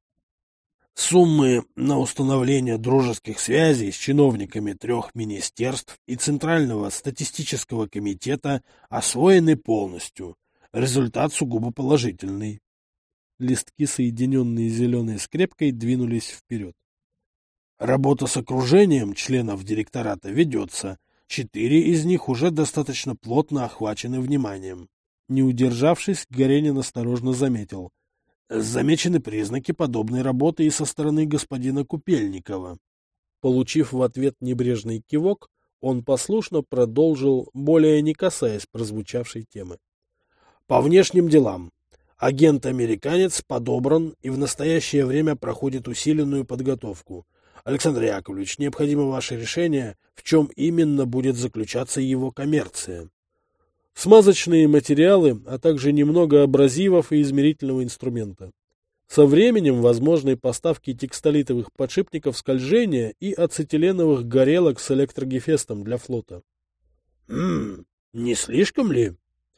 Суммы на установление дружеских связей с чиновниками трех министерств и Центрального статистического комитета освоены полностью. Результат сугубо положительный. Листки, соединенные зеленой скрепкой, двинулись вперед. Работа с окружением членов директората ведется. Четыре из них уже достаточно плотно охвачены вниманием. Не удержавшись, Горенин осторожно заметил. Замечены признаки подобной работы и со стороны господина Купельникова. Получив в ответ небрежный кивок, он послушно продолжил, более не касаясь прозвучавшей темы. По внешним делам. Агент-американец подобран и в настоящее время проходит усиленную подготовку. Александр Яковлевич, необходимо ваше решение, в чем именно будет заключаться его коммерция. Смазочные материалы, а также немного абразивов и измерительного инструмента. Со временем возможны поставки текстолитовых подшипников скольжения и ацетиленовых горелок с электрогефестом для флота. Ммм, не слишком ли?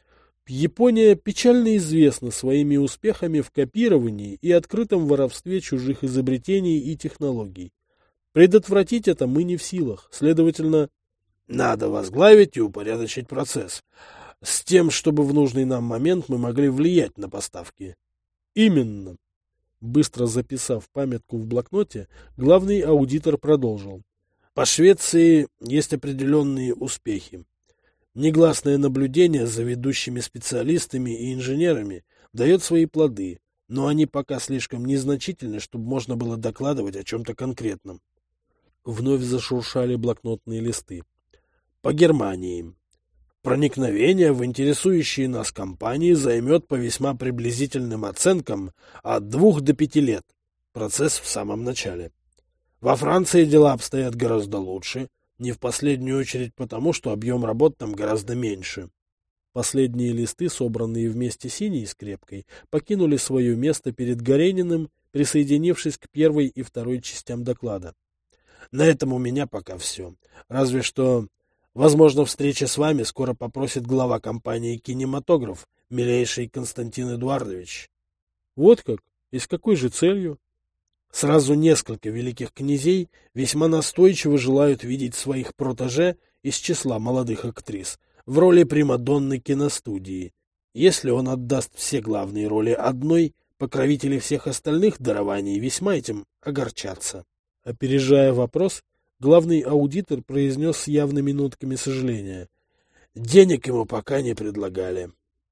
Япония печально известна своими успехами в копировании и открытом воровстве чужих изобретений и технологий. Предотвратить это мы не в силах, следовательно... Надо возглавить и упорядочить процесс, с тем, чтобы в нужный нам момент мы могли влиять на поставки. Именно. Быстро записав памятку в блокноте, главный аудитор продолжил. По Швеции есть определенные успехи. Негласное наблюдение за ведущими специалистами и инженерами дает свои плоды, но они пока слишком незначительны, чтобы можно было докладывать о чем-то конкретном. Вновь зашуршали блокнотные листы. По Германии. Проникновение в интересующие нас компании займет по весьма приблизительным оценкам от двух до пяти лет. Процесс в самом начале. Во Франции дела обстоят гораздо лучше, не в последнюю очередь потому, что объем работ там гораздо меньше. Последние листы, собранные вместе синей скрепкой, покинули свое место перед Горениным, присоединившись к первой и второй частям доклада. На этом у меня пока все. Разве что, возможно, встреча с вами скоро попросит глава компании «Кинематограф», милейший Константин Эдуардович. Вот как? И с какой же целью? Сразу несколько великих князей весьма настойчиво желают видеть своих протеже из числа молодых актрис в роли примадонны киностудии. Если он отдаст все главные роли одной, покровители всех остальных дарований весьма этим огорчатся. Опережая вопрос, главный аудитор произнес с явными нотками сожаления. Денег ему пока не предлагали.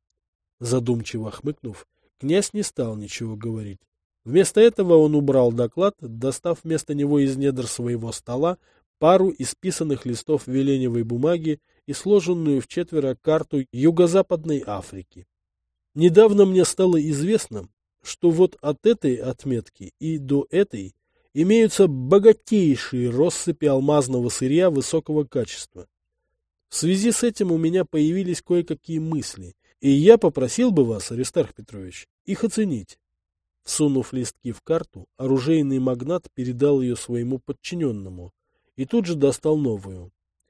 Задумчиво хмыкнув, князь не стал ничего говорить. Вместо этого он убрал доклад, достав вместо него из недр своего стола пару исписанных листов веленевой бумаги и сложенную в четверо карту Юго-Западной Африки. Недавно мне стало известно, что вот от этой отметки и до этой имеются богатейшие россыпи алмазного сырья высокого качества. В связи с этим у меня появились кое-какие мысли, и я попросил бы вас, Аристарх Петрович, их оценить. Сунув листки в карту, оружейный магнат передал ее своему подчиненному и тут же достал новую.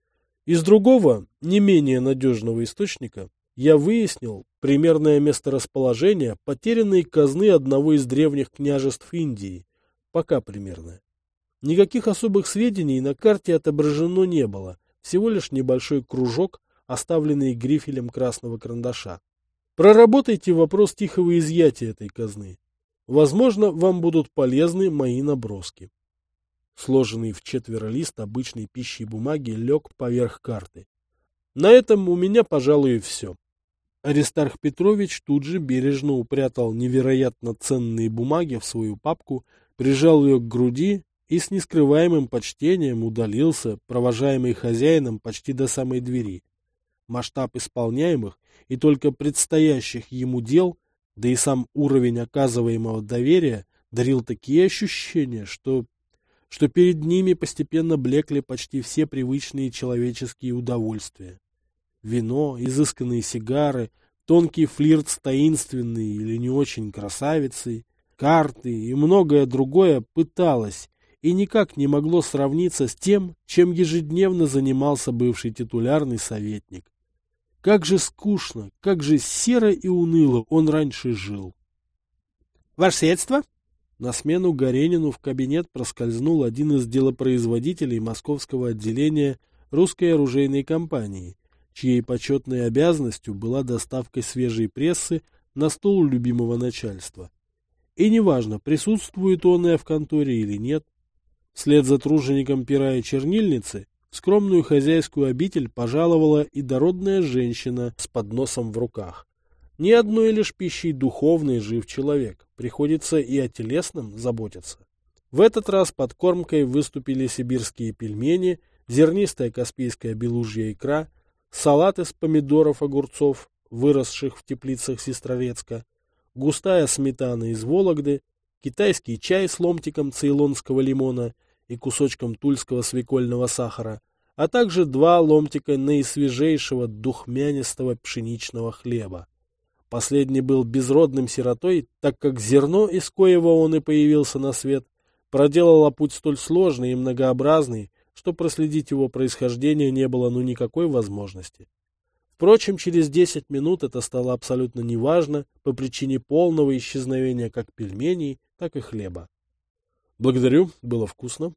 Из другого, не менее надежного источника, я выяснил примерное месторасположение потерянной казны одного из древних княжеств Индии, пока примерное. Никаких особых сведений на карте отображено не было, всего лишь небольшой кружок, оставленный грифелем красного карандаша. Проработайте вопрос тихого изъятия этой казны. Возможно, вам будут полезны мои наброски. Сложенный в четверо лист обычной пищей бумаги лег поверх карты. На этом у меня, пожалуй, все. Аристарх Петрович тут же бережно упрятал невероятно ценные бумаги в свою папку, прижал ее к груди и с нескрываемым почтением удалился, провожаемый хозяином почти до самой двери. Масштаб исполняемых и только предстоящих ему дел, да и сам уровень оказываемого доверия дарил такие ощущения, что, что перед ними постепенно блекли почти все привычные человеческие удовольствия. Вино, изысканные сигары, тонкий флирт с таинственной или не очень красавицей, карты и многое другое пыталось и никак не могло сравниться с тем, чем ежедневно занимался бывший титулярный советник. Как же скучно, как же серо и уныло он раньше жил. — Ваше средство? На смену Горенину в кабинет проскользнул один из делопроизводителей московского отделения русской оружейной компании, чьей почетной обязанностью была доставка свежей прессы на стол любимого начальства. И неважно, присутствует он и в конторе или нет, вслед за тружеником пера и чернильницы в скромную хозяйскую обитель пожаловала и дородная женщина с подносом в руках. Ни одной лишь пищей духовной жив человек, приходится и о телесном заботиться. В этот раз подкормкой выступили сибирские пельмени, зернистая каспийская белужья икра, салат из помидоров, огурцов, выросших в теплицах Сестрорецка, густая сметана из Вологды, китайский чай с ломтиком цейлонского лимона и кусочком тульского свекольного сахара, а также два ломтика наисвежейшего духмянистого пшеничного хлеба. Последний был безродным сиротой, так как зерно, из коего он и появился на свет, проделало путь столь сложный и многообразный, что проследить его происхождение не было ну никакой возможности. Впрочем, через десять минут это стало абсолютно неважно по причине полного исчезновения как пельменей, так и хлеба. Благодарю, было вкусно.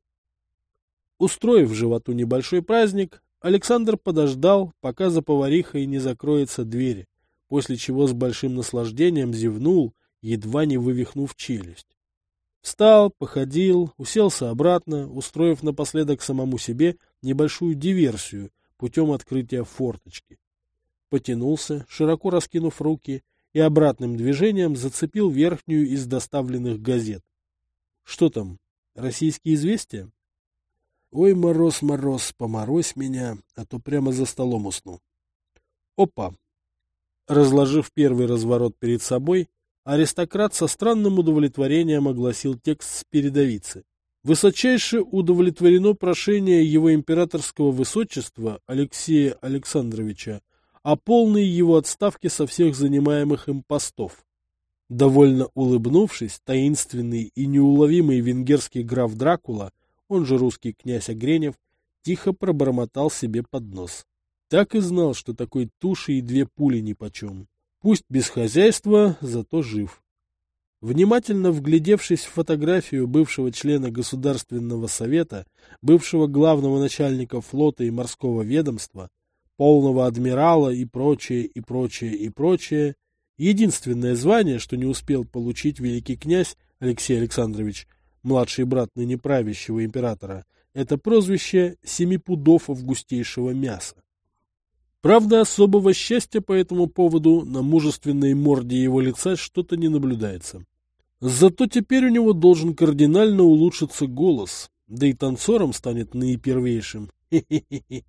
Устроив животу небольшой праздник, Александр подождал, пока за поварихой не закроется дверь, после чего с большим наслаждением зевнул, едва не вывихнув челюсть. Встал, походил, уселся обратно, устроив напоследок самому себе небольшую диверсию путем открытия форточки. Потянулся, широко раскинув руки, и обратным движением зацепил верхнюю из доставленных газет. Что там, российские известия? Ой, мороз, мороз, поморозь меня, а то прямо за столом усну. Опа! Разложив первый разворот перед собой, аристократ со странным удовлетворением огласил текст с передовицы. Высочайше удовлетворено прошение его императорского высочества Алексея Александровича о полной его отставке со всех занимаемых им постов. Довольно улыбнувшись, таинственный и неуловимый венгерский граф Дракула, он же русский князь Огренев, тихо пробормотал себе под нос. Так и знал, что такой туши и две пули нипочем. Пусть без хозяйства, зато жив. Внимательно вглядевшись в фотографию бывшего члена Государственного совета, бывшего главного начальника флота и морского ведомства, полного адмирала и прочее, и прочее, и прочее, единственное звание, что не успел получить великий князь Алексей Александрович, младший брат ныне правящего императора, это прозвище «семи пудов августейшего мяса». Правда, особого счастья по этому поводу на мужественной морде его лица что-то не наблюдается. Зато теперь у него должен кардинально улучшиться голос, да и танцором станет наипервейшим. Хе-хе-хе.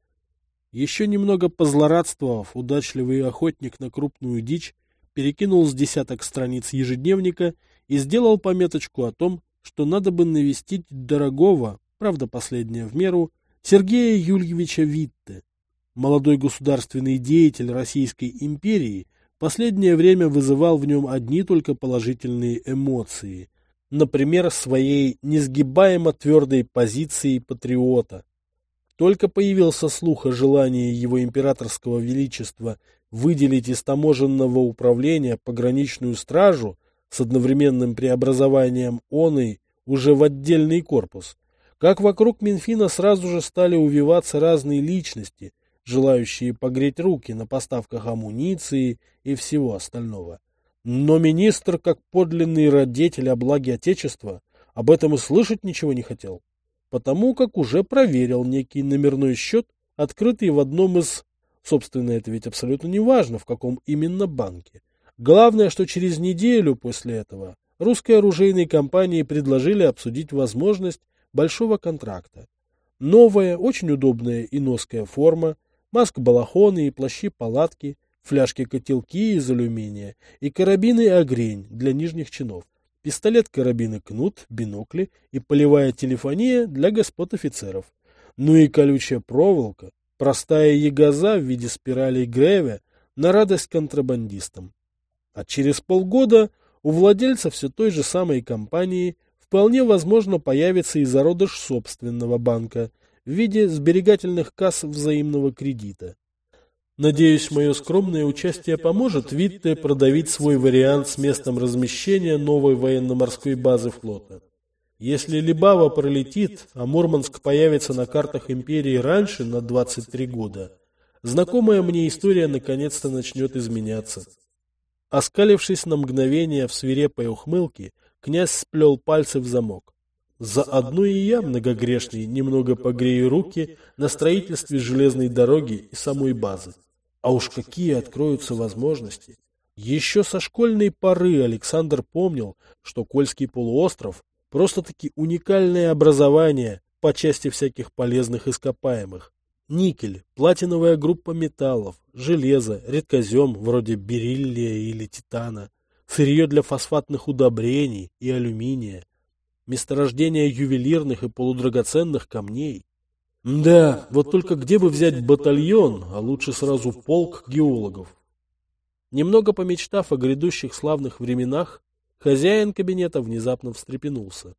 Еще немного позлорадствовав, удачливый охотник на крупную дичь перекинул с десяток страниц ежедневника и сделал пометочку о том, что надо бы навестить дорогого, правда последнее в меру, Сергея Юльевича Витте. Молодой государственный деятель Российской империи в последнее время вызывал в нем одни только положительные эмоции, например, своей несгибаемо твердой позицией патриота. Только появился слух о желании его императорского величества выделить из таможенного управления пограничную стражу с одновременным преобразованием оной уже в отдельный корпус, как вокруг Минфина сразу же стали увиваться разные личности, желающие погреть руки на поставках амуниции и всего остального. Но министр, как подлинный радетель о благе Отечества, об этом и слышать ничего не хотел, потому как уже проверил некий номерной счет, открытый в одном из... Собственно, это ведь абсолютно не важно, в каком именно банке. Главное, что через неделю после этого русской оружейной компании предложили обсудить возможность большого контракта. Новая, очень удобная иноская форма, маск-балахоны и плащи-палатки, фляжки-котелки из алюминия и карабины-огрень для нижних чинов, пистолет-карабины кнут, бинокли и полевая телефония для господ офицеров. Ну и колючая проволока, простая ягоза в виде спиралей Греве на радость контрабандистам. А через полгода у владельца все той же самой компании вполне возможно появится и зародыш собственного банка в виде сберегательных касс взаимного кредита. Надеюсь, мое скромное участие поможет Витте продавить свой вариант с местом размещения новой военно-морской базы флота. Если Либава пролетит, а Мурманск появится на картах империи раньше на двадцать три года, знакомая мне история наконец-то начнет изменяться. Оскалившись на мгновение в свирепой ухмылке, князь сплел пальцы в замок. Заодно и я, многогрешный, немного погрею руки на строительстве железной дороги и самой базы. А уж какие откроются возможности! Еще со школьной поры Александр помнил, что Кольский полуостров просто-таки уникальное образование по части всяких полезных ископаемых. Никель, платиновая группа металлов, железо, редкозем вроде бериллия или титана, сырье для фосфатных удобрений и алюминия, месторождение ювелирных и полудрагоценных камней. Да, вот только где бы взять батальон, а лучше сразу полк геологов? Немного помечтав о грядущих славных временах, хозяин кабинета внезапно встрепенулся.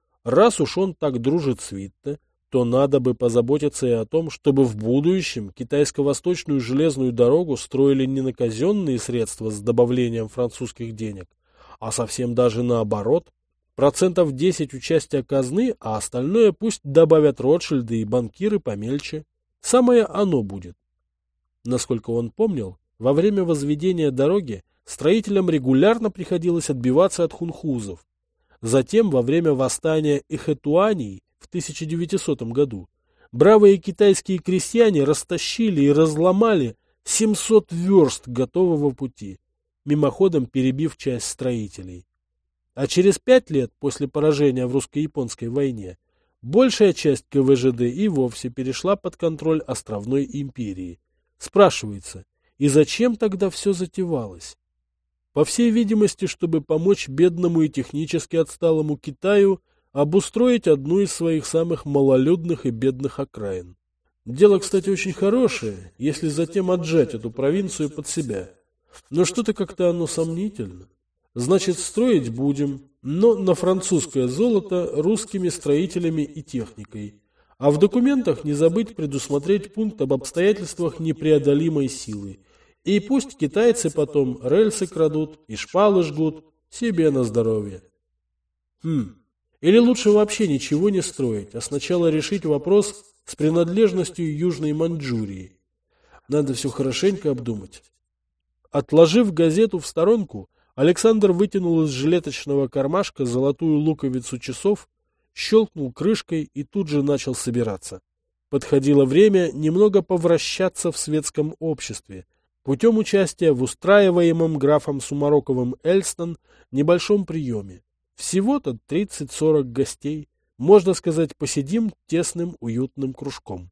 Раз уж он так дружит с Витте, то надо бы позаботиться и о том, чтобы в будущем китайско-восточную железную дорогу строили не на казенные средства с добавлением французских денег, а совсем даже наоборот, процентов десять участия казны, а остальное пусть добавят Ротшильды и банкиры помельче. Самое оно будет. Насколько он помнил, во время возведения дороги строителям регулярно приходилось отбиваться от хунхузов. Затем, во время восстания эхэтуаней в тысяча девятисотом году, бравые китайские крестьяне растащили и разломали семьсот верст готового пути, мимоходом перебив часть строителей. А через пять лет после поражения в русско-японской войне большая часть ка вэ жэ дэ и вовсе перешла под контроль островной империи. Спрашивается, И зачем тогда все затевалось? По всей видимости, чтобы помочь бедному и технически отсталому Китаю обустроить одну из своих самых малолюдных и бедных окраин. Дело, кстати, очень хорошее, если затем отжать эту провинцию под себя. Но что-то как-то оно сомнительно. Значит, строить будем, но на французское золото русскими строителями и техникой. А в документах не забыть предусмотреть пункт об обстоятельствах непреодолимой силы. И пусть китайцы потом рельсы крадут и шпалы жгут себе на здоровье. Хм. Или лучше вообще ничего не строить, а сначала решить вопрос с принадлежностью Южной Маньчжурии. Надо все хорошенько обдумать. Отложив газету в сторонку, Александр вытянул из жилеточного кармашка золотую луковицу часов, щелкнул крышкой и тут же начал собираться. Подходило время немного повращаться в светском обществе, путем участия в устраиваемом графом Сумароковым Эльстон небольшом приеме. Всего-то тридцать-сорок гостей, можно сказать, посидим тесным уютным кружком.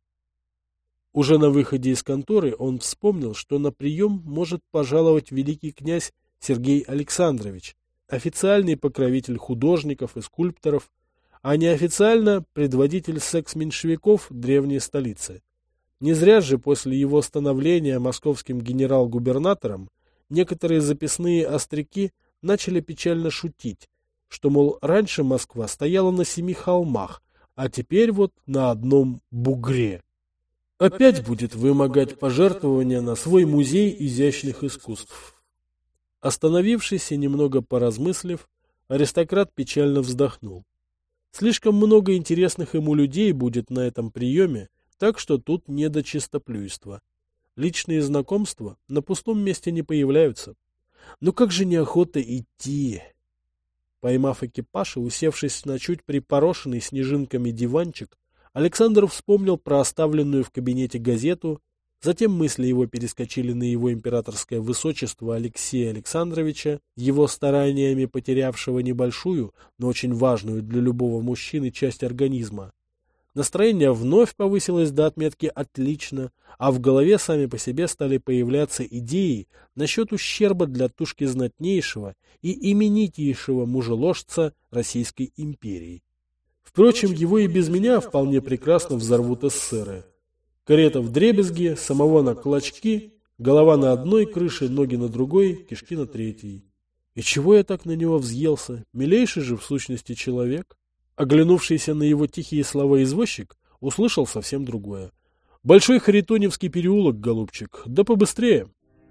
Уже на выходе из конторы он вспомнил, что на прием может пожаловать великий князь Сергей Александрович, официальный покровитель художников и скульпторов, а неофициально предводитель секс-меньшевиков древней столицы. Не зря же после его становления московским генерал-губернатором некоторые записные остряки начали печально шутить, что, мол, раньше Москва стояла на семи холмах, а теперь вот на одном бугре. Опять будет вымогать пожертвования на свой музей изящных искусств. Остановившись и немного поразмыслив, аристократ печально вздохнул. Слишком много интересных ему людей будет на этом приеме, так что тут не до чистоплюйства. Личные знакомства на пустом месте не появляются. Но как же неохота идти? Поймав экипаж и усевшись на чуть припорошенный снежинками диванчик, Александр вспомнил про оставленную в кабинете газету, затем мысли его перескочили на его императорское высочество Алексея Александровича, его стараниями потерявшего небольшую, но очень важную для любого мужчины часть организма. Настроение вновь повысилось до отметки «отлично», а в голове сами по себе стали появляться идеи насчет ущерба для тушки знатнейшего и именитейшего мужеложца Российской империи. Впрочем, его и без меня вполне прекрасно взорвут эсеры. Карета вдребезги, самого на клочки, голова на одной крыше, ноги на другой, кишки на третьей. И чего я так на него взъелся? Милейший же в сущности человек. Оглянувшийся на его тихие слова извозчик услышал совсем другое. «Большой Харитоневский переулок, голубчик, да побыстрее!»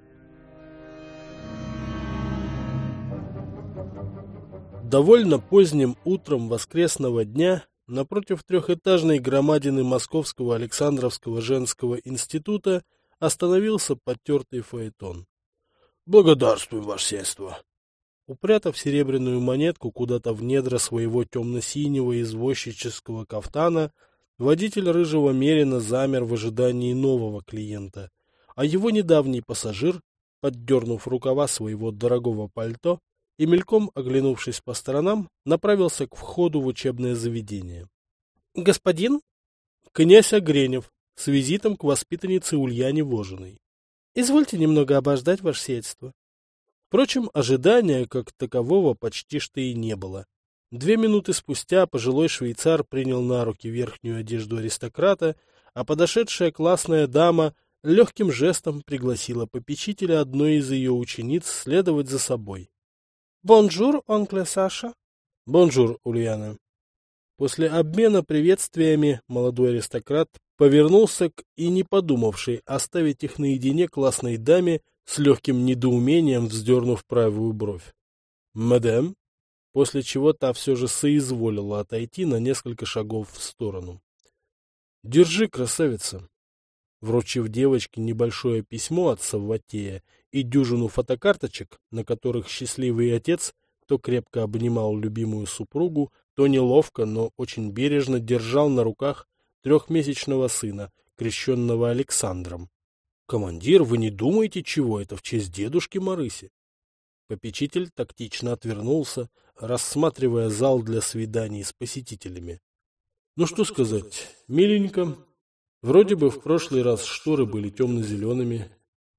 Довольно поздним утром воскресного дня напротив трехэтажной громадины Московского Александровского женского института остановился потертый фаэтон. «Благодарствуем, ваше сельство!» Упрятав серебряную монетку куда-то в недра своего темно-синего извозчического кафтана, водитель рыжего мерина замер в ожидании нового клиента, а его недавний пассажир, поддернув рукава своего дорогого пальто и мельком оглянувшись по сторонам, направился к входу в учебное заведение. «Господин?» «Князь Огренев, с визитом к воспитаннице Ульяне Вожиной». «Извольте немного обождать, ваше сельство». Впрочем, ожидания как такового почти что и не было. Две минуты спустя пожилой швейцар принял на руки верхнюю одежду аристократа, а подошедшая классная дама легким жестом пригласила попечителя одной из ее учениц следовать за собой. «Бонжур, онкле Саша». «Бонжур, Ульяна». После обмена приветствиями молодой аристократ повернулся к и не подумавшей оставить их наедине классной даме, с легким недоумением вздернув правую бровь. «Мадам», после чего та все же соизволила отойти на несколько шагов в сторону. «Держи, красавица». Вручив девочке небольшое письмо от Савватея и дюжину фотокарточек, на которых счастливый отец то крепко обнимал любимую супругу, то неловко, но очень бережно держал на руках трехмесячного сына, крещенного Александром. «Командир, вы не думаете, чего это в честь дедушки Марыси?» Попечитель тактично отвернулся, рассматривая зал для свиданий с посетителями. «Ну что сказать, миленько. Вроде бы в прошлый раз шторы были темно-зелеными».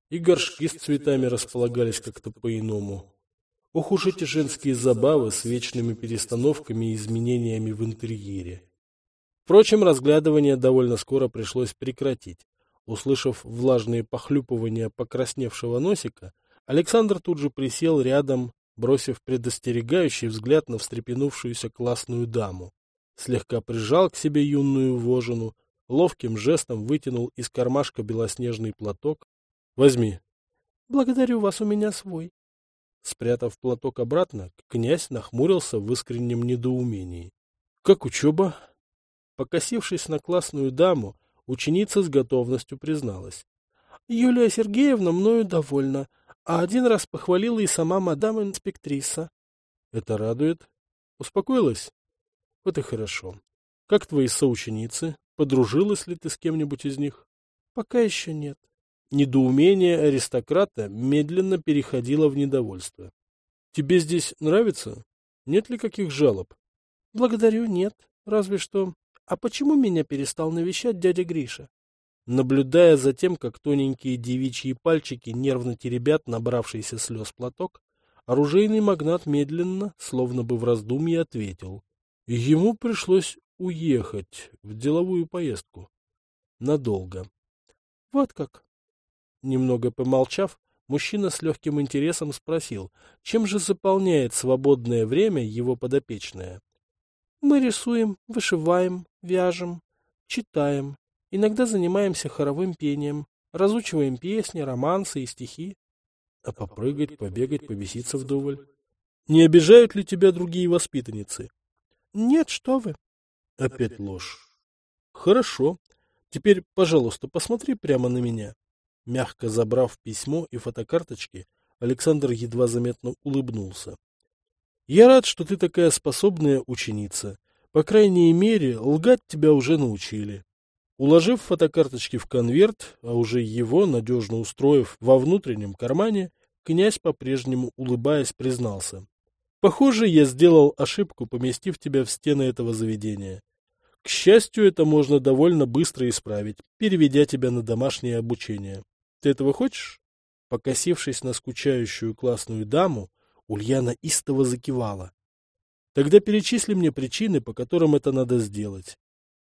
И горшки с цветами располагались как-то по-иному. Ох уж эти женские забавы с вечными перестановками и изменениями в интерьере. Впрочем, разглядывание довольно скоро пришлось прекратить. Услышав влажные похлюпывания покрасневшего носика, Александр тут же присел рядом, бросив предостерегающий взгляд на встрепенувшуюся классную даму. Слегка прижал к себе юную вожину, ловким жестом вытянул из кармашка белоснежный платок. «Возьми». «Благодарю вас, у меня свой». Спрятав платок обратно, князь нахмурился в искреннем недоумении. «Как учеба?» Покосившись на классную даму, ученица с готовностью призналась. «Юлия Сергеевна мною довольна, а один раз похвалила и сама мадам инспектриса». «Это радует. Успокоилась? Вот и хорошо. Как твои соученицы? Подружилась ли ты с кем-нибудь из них?» «Пока еще нет». Недоумение аристократа медленно переходило в недовольство. «Тебе здесь нравится? Нет ли каких жалоб?» «Благодарю, нет. Разве что... А почему меня перестал навещать дядя Гриша?» Наблюдая за тем, как тоненькие девичьи пальчики нервно теребят набравшийся слез платок, оружейный магнат медленно, словно бы в раздумье, ответил. Ему пришлось уехать в деловую поездку. Надолго. «Вот как?» Немного помолчав, мужчина с легким интересом спросил, чем же заполняет свободное время его подопечное. «Мы рисуем, вышиваем, вяжем, читаем. Иногда занимаемся хоровым пением, разучиваем песни, романсы и стихи». «А попрыгать, побегать, повеситься вдоволь? Не обижают ли тебя другие воспитанницы?» «Нет, что вы». «Опять ложь». «Хорошо. Теперь, пожалуйста, посмотри прямо на меня». Мягко забрав письмо и фотокарточки, Александр едва заметно улыбнулся. «Я рад, что ты такая способная ученица. По крайней мере, лгать тебя уже научили». Уложив фотокарточки в конверт, а уже его, надежно устроив во внутреннем кармане, князь, по-прежнему улыбаясь, признался. «Похоже, я сделал ошибку, поместив тебя в стены этого заведения. К счастью, это можно довольно быстро исправить, переведя тебя на домашнее обучение. Ты этого хочешь?» Покосившись на скучающую классную даму, Ульяна истово закивала. «Тогда перечисли мне причины, по которым это надо сделать».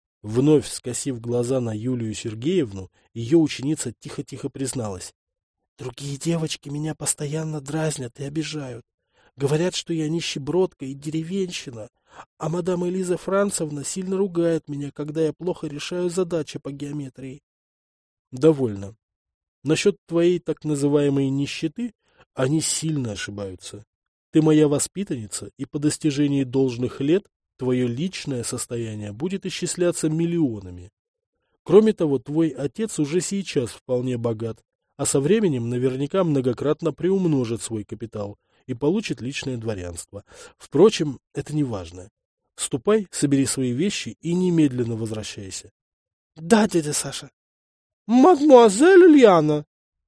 Вновь скосив глаза на Юлию Сергеевну, ее ученица тихо-тихо призналась. «Другие девочки меня постоянно дразнят и обижают. Говорят, что я нищебродка и деревенщина, а мадам Элиза Францевна сильно ругает меня, когда я плохо решаю задачи по геометрии». «Довольно. Насчет твоей так называемой нищеты они сильно ошибаются. Ты моя воспитанница, и по достижении должных лет твое личное состояние будет исчисляться миллионами. Кроме того, твой отец уже сейчас вполне богат, а со временем наверняка многократно приумножит свой капитал и получит личное дворянство. Впрочем, это не важно. Ступай, собери свои вещи и немедленно возвращайся». «Да, дядя Саша». «Мадемуазель Ульяна!»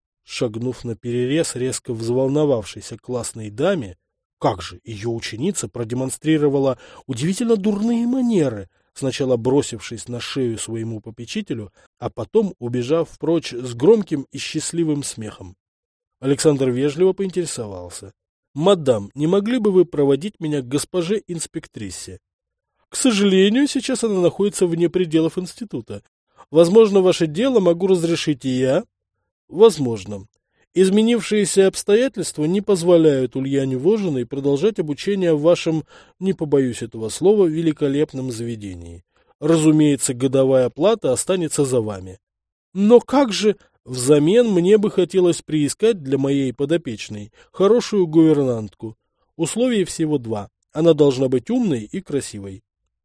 Шагнув на перерез резко взволновавшейся классной даме, как же ее ученица продемонстрировала удивительно дурные манеры, сначала бросившись на шею своему попечителю, а потом убежав прочь с громким и счастливым смехом. Александр вежливо поинтересовался. «Мадам, не могли бы вы проводить меня к госпоже инспектрисе? К сожалению, сейчас она находится вне пределов института. Возможно, ваше дело могу разрешить и я?» «Возможно. Изменившиеся обстоятельства не позволяют Ульяне Вожиной продолжать обучение в вашем, не побоюсь этого слова, великолепном заведении. Разумеется, годовая плата останется за вами. Но как же... Взамен мне бы хотелось приискать для моей подопечной хорошую гувернантку. Условий всего два. Она должна быть умной и красивой».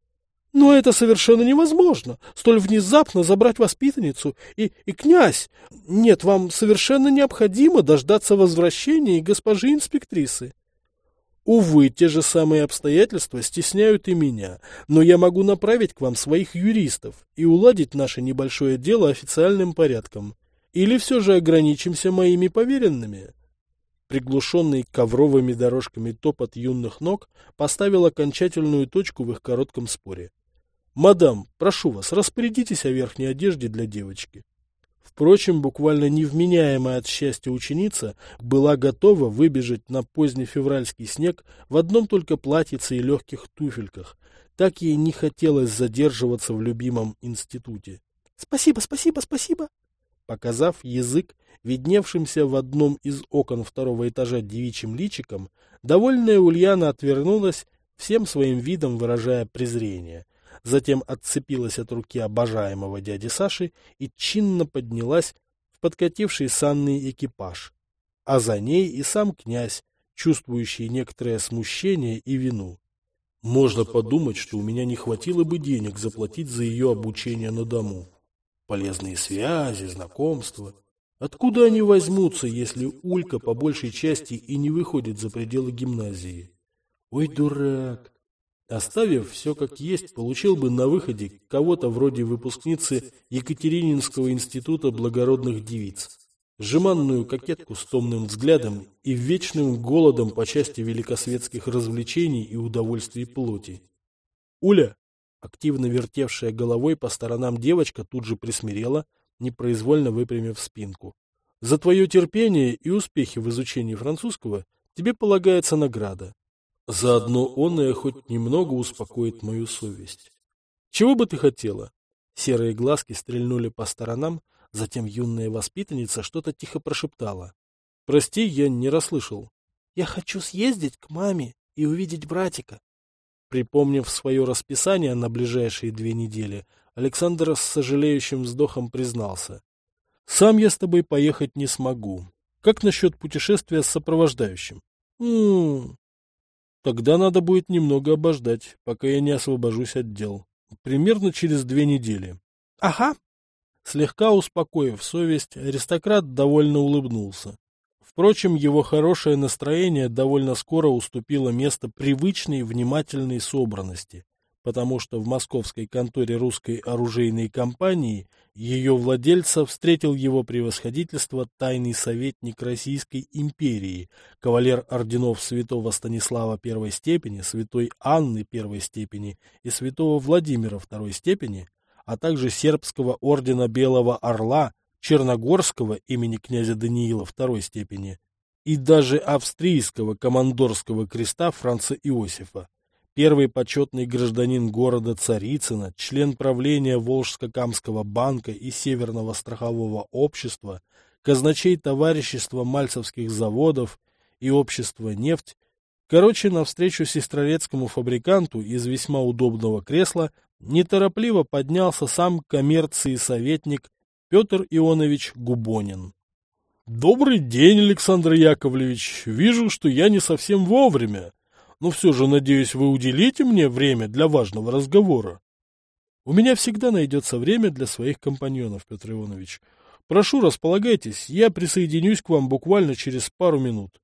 «Но это совершенно невозможно, столь внезапно забрать воспитанницу. И, и князь, нет, вам совершенно необходимо дождаться возвращения госпожи инспектрисы». «Увы, те же самые обстоятельства стесняют и меня, но я могу направить к вам своих юристов и уладить наше небольшое дело официальным порядком. Или все же ограничимся моими поверенными?» Приглушенный ковровыми дорожками топот юных ног поставил окончательную точку в их коротком споре. «Мадам, прошу вас, распорядитесь о верхней одежде для девочки». Впрочем, буквально невменяемая от счастья ученица была готова выбежать на позднефевральский снег в одном только платьице и легких туфельках. Так ей не хотелось задерживаться в любимом институте. «Спасибо, спасибо, спасибо!» Показав язык, видневшимся в одном из окон второго этажа девичьим личиком, довольная Ульяна отвернулась, всем своим видом выражая презрение. Затем отцепилась от руки обожаемого дяди Саши и чинно поднялась в подкативший санный экипаж. А за ней и сам князь, чувствующий некоторое смущение и вину. Можно подумать, что у меня не хватило бы денег заплатить за ее обучение на дому. Полезные связи, знакомства. Откуда они возьмутся, если Улька по большей части и не выходит за пределы гимназии? Ой, дурак! Оставив все как есть, получил бы на выходе кого-то вроде выпускницы Екатерининского института благородных девиц. Жеманную кокетку с томным взглядом и вечным голодом по части великосветских развлечений и удовольствий плоти. Уля, активно вертевшая головой по сторонам девочка, тут же присмирела, непроизвольно выпрямив спинку. За твое терпение и успехи в изучении французского тебе полагается награда. Заодно оное хоть немного успокоит мою совесть. Чего бы ты хотела? Серые глазки стрельнули по сторонам, затем юная воспитанница что-то тихо прошептала. Прости, я не расслышал. Я хочу съездить к маме и увидеть братика. Припомнив свое расписание на ближайшие две недели, Александр с сожалеющим вздохом признался. Сам я с тобой поехать не смогу. Как насчет путешествия с сопровождающим? М-м. Тогда надо будет немного обождать, пока я не освобожусь от дел. Примерно через две недели. Ага. Слегка успокоив совесть, аристократ довольно улыбнулся. Впрочем, его хорошее настроение довольно скоро уступило место привычной внимательной собранности, потому что в московской конторе русской оружейной компании ее владельца встретил его превосходительство тайный советник Российской империи, кавалер орденов святого Станислава первой степени, святой Анны первой степени и святого Владимира второй степени, а также сербского ордена Белого Орла, Черногорского имени князя Даниила второй степени и даже австрийского командорского креста Франца Иосифа. Первый почетный гражданин города Царицына, член правления Волжско-Камского банка и Северного страхового общества, казначей товарищества Мальцевских заводов и общества «Нефть». Короче, навстречу сестрорецкому фабриканту из весьма удобного кресла неторопливо поднялся сам коммерции советник Петр Ионович Губонин. «Добрый день, Александр Яковлевич. Вижу, что я не совсем вовремя. Но все же, надеюсь, вы уделите мне время для важного разговора». «У меня всегда найдется время для своих компаньонов, Петр Иванович. Прошу, располагайтесь, я присоединюсь к вам буквально через пару минут».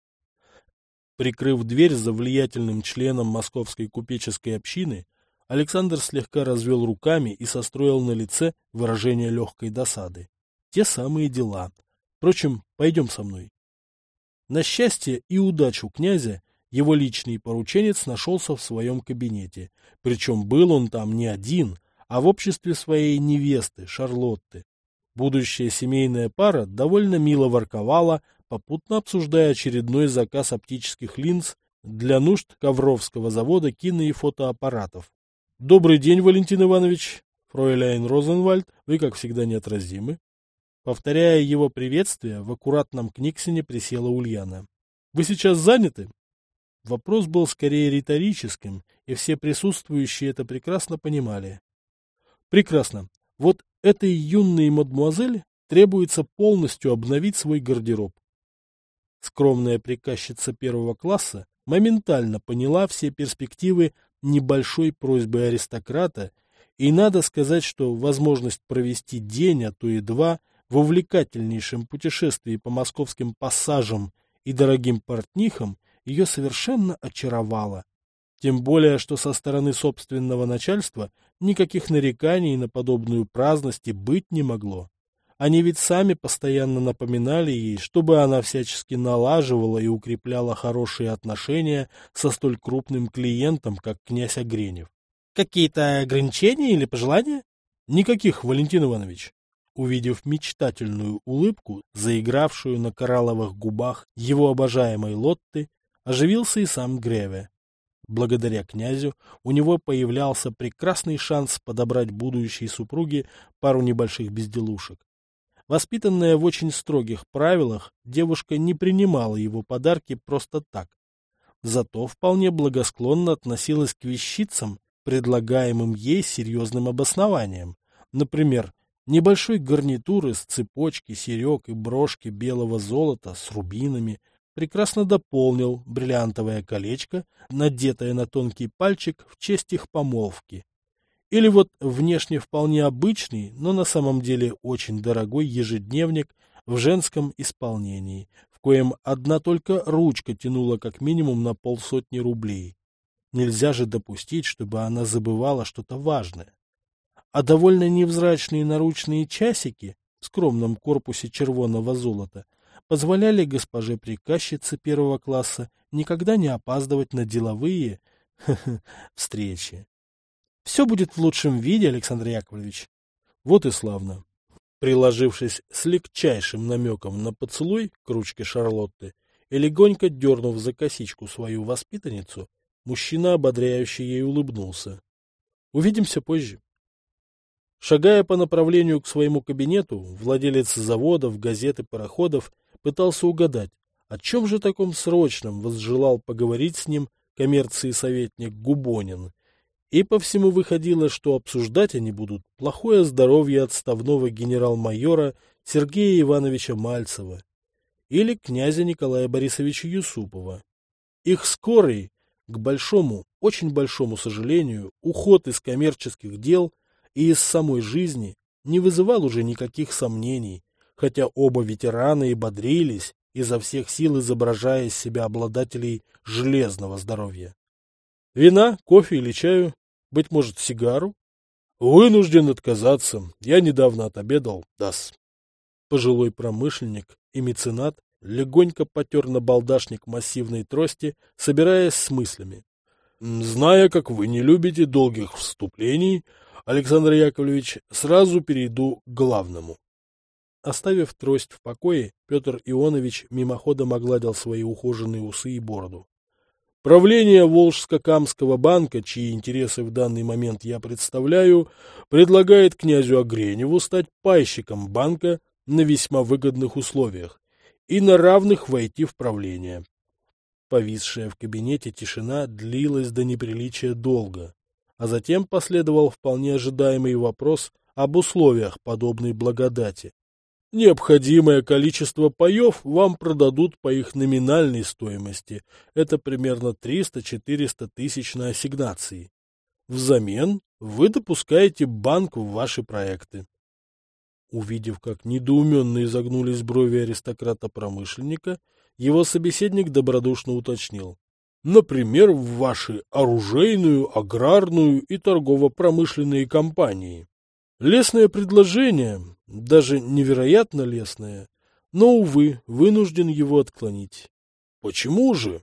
Прикрыв дверь за влиятельным членом московской купеческой общины, Александр слегка развел руками и состроил на лице выражение легкой досады. Те самые дела. Впрочем, пойдем со мной. На счастье и удачу князя его личный порученец нашелся в своем кабинете. Причем был он там не один, а в обществе своей невесты, Шарлотты. Будущая семейная пара довольно мило ворковала, попутно обсуждая очередной заказ оптических линз для нужд Ковровского завода кино- и фотоаппаратов. «Добрый день, Валентин Иванович. Фройляйн Розенвальд, вы, как всегда, неотразимы». Повторяя его приветствие, в аккуратном книгсене присела Ульяна. «Вы сейчас заняты?» Вопрос был скорее риторическим, и все присутствующие это прекрасно понимали. «Прекрасно. Вот этой юной мадмуазель требуется полностью обновить свой гардероб». Скромная приказчица первого класса моментально поняла все перспективы небольшой просьбы аристократа, и надо сказать, что возможность провести день, а то и два, в увлекательнейшем путешествии по московским пассажам и дорогим портнихам ее совершенно очаровала. Тем более, что со стороны собственного начальства никаких нареканий на подобную праздность и быть не могло. Они ведь сами постоянно напоминали ей, чтобы она всячески налаживала и укрепляла хорошие отношения со столь крупным клиентом, как князь Огренев. Какие-то ограничения или пожелания? Никаких, Валентин Иванович. Увидев мечтательную улыбку, заигравшую на коралловых губах его обожаемой Лотты, оживился и сам Греве. Благодаря князю у него появлялся прекрасный шанс подобрать будущей супруге пару небольших безделушек. Воспитанная в очень строгих правилах, девушка не принимала его подарки просто так. Зато вполне благосклонно относилась к вещицам, предлагаемым ей серьезным обоснованием. Например, небольшой гарнитур из цепочки, серег и брошки белого золота с рубинами прекрасно дополнил бриллиантовое колечко, надетое на тонкий пальчик в честь их помолвки. Или вот внешне вполне обычный, но на самом деле очень дорогой ежедневник в женском исполнении, в коем одна только ручка тянула как минимум на полсотни рублей. Нельзя же допустить, чтобы она забывала что-то важное. А довольно невзрачные наручные часики в скромном корпусе червонного золота позволяли госпоже приказчице первого класса никогда не опаздывать на деловые встречи. Все будет в лучшем виде, Александр Яковлевич. Вот и славно. Приложившись с легчайшим намеком на поцелуй к ручке Шарлотты и легонько дернув за косичку свою воспитанницу, мужчина ободряюще ей улыбнулся. Увидимся позже. Шагая по направлению к своему кабинету, владелец заводов, газет и пароходов пытался угадать, о чем же таком срочном возжелал поговорить с ним коммерции советник Губонин. И по всему выходило, что обсуждать они будут плохое здоровье отставного генерал-майора Сергея Ивановича Мальцева или князя Николая Борисовича Юсупова. Их скорый, к большому, очень большому сожалению, уход из коммерческих дел и из самой жизни не вызывал уже никаких сомнений, хотя оба ветераны и бодрились, изо всех сил изображая из себя обладателей железного здоровья. Вина, кофе или чаю? Быть может, сигару? Вынужден отказаться. Я недавно отобедал, дас. Пожилой промышленник и меценат легонько потер набалдашник массивной трости, собираясь с мыслями. Зная, как вы не любите долгих вступлений, Александр Яковлевич, сразу перейду к главному. Оставив трость в покое, Петр Ионович мимоходом огладил свои ухоженные усы и бороду. Правление Волжско-Камского банка, чьи интересы в данный момент я представляю, предлагает князю Огреневу стать пайщиком банка на весьма выгодных условиях и на равных войти в правление. Повисшая в кабинете тишина длилась до неприличия долго, а затем последовал вполне ожидаемый вопрос об условиях подобной благодати. Необходимое количество паев вам продадут по их номинальной стоимости. Это примерно триста-четыреста тысяч на ассигнации. Взамен вы допускаете банк в ваши проекты. Увидев, как недоуменно изогнулись брови аристократа-промышленника, его собеседник добродушно уточнил. Например, в ваши оружейную, аграрную и торгово-промышленные компании. Лестное предложение, даже невероятно лестное, но, увы, вынужден его отклонить. Почему же?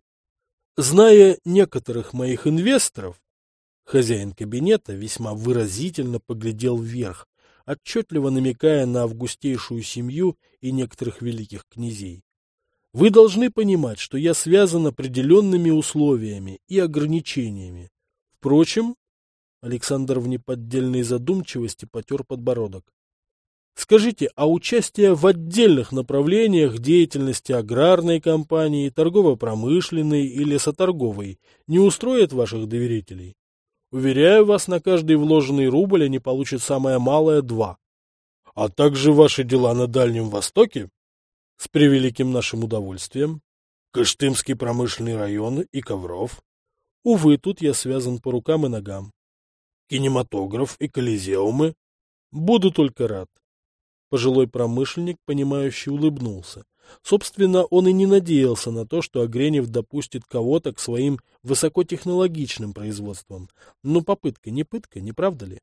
Зная некоторых моих инвесторов, хозяин кабинета весьма выразительно поглядел вверх, отчетливо намекая на августейшую семью и некоторых великих князей. Вы должны понимать, что я связан определенными условиями и ограничениями. Впрочем, Александр в неподдельной задумчивости потер подбородок. Скажите, а участие в отдельных направлениях деятельности аграрной компании, торгово-промышленной и лесоторговой не устроит ваших доверителей? Уверяю вас, на каждый вложенный рубль они получат самое малое два. А также ваши дела на Дальнем Востоке? С превеликим нашим удовольствием. Кыштымский промышленный район и Ковров. Увы, тут я связан по рукам и ногам. Кинематограф и колизеумы. Буду только рад. Пожилой промышленник, понимающий, улыбнулся. Собственно, он и не надеялся на то, что Огренев допустит кого-то к своим высокотехнологичным производствам. Но попытка не пытка, не правда ли?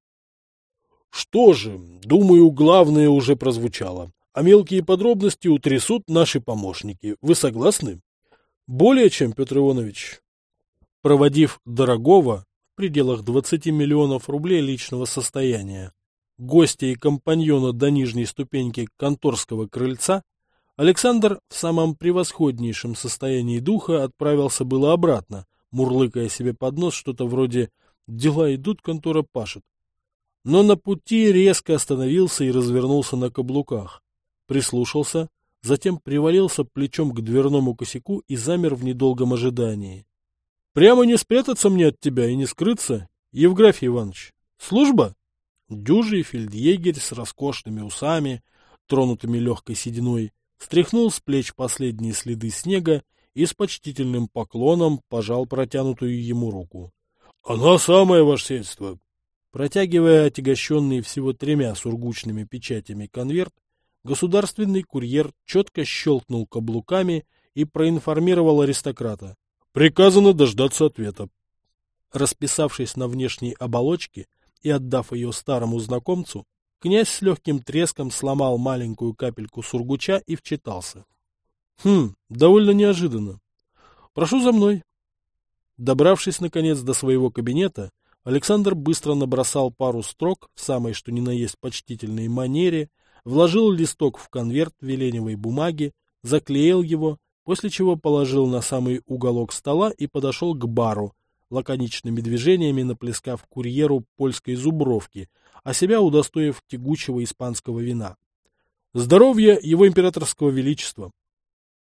Что же, думаю, главное уже прозвучало. А мелкие подробности утрясут наши помощники. Вы согласны? Более чем, Петр Иванович. Проводив дорогого в пределах двадцати миллионов рублей личного состояния, гостя и компаньона до нижней ступеньки конторского крыльца, Александр в самом превосходнейшем состоянии духа отправился было обратно, мурлыкая себе под нос что-то вроде «дела идут, контора пашет». Но на пути резко остановился и развернулся на каблуках, прислушался, затем привалился плечом к дверному косяку и замер в недолгом ожидании. «Прямо не спрятаться мне от тебя и не скрыться, Евграфий Иванович. Служба?» Дюжий фельдъегерь с роскошными усами, тронутыми легкой сединой, стряхнул с плеч последние следы снега и с почтительным поклоном пожал протянутую ему руку. — Она самая, ваше сельство! Протягивая отягощенный всего тремя сургучными печатями конверт, государственный курьер четко щелкнул каблуками и проинформировал аристократа. Приказано дождаться ответа. Расписавшись на внешней оболочке и отдав ее старому знакомцу, князь с легким треском сломал маленькую капельку сургуча и вчитался. Хм, довольно неожиданно. Прошу за мной. Добравшись, наконец, до своего кабинета, Александр быстро набросал пару строк в самой что ни на есть почтительной манере, вложил листок в конверт веленевой бумаги, заклеил его, после чего положил на самый уголок стола и подошел к бару, лаконичными движениями наплескав курьеру польской зубровки, а себя удостоив тягучего испанского вина. Здоровье его императорского величества!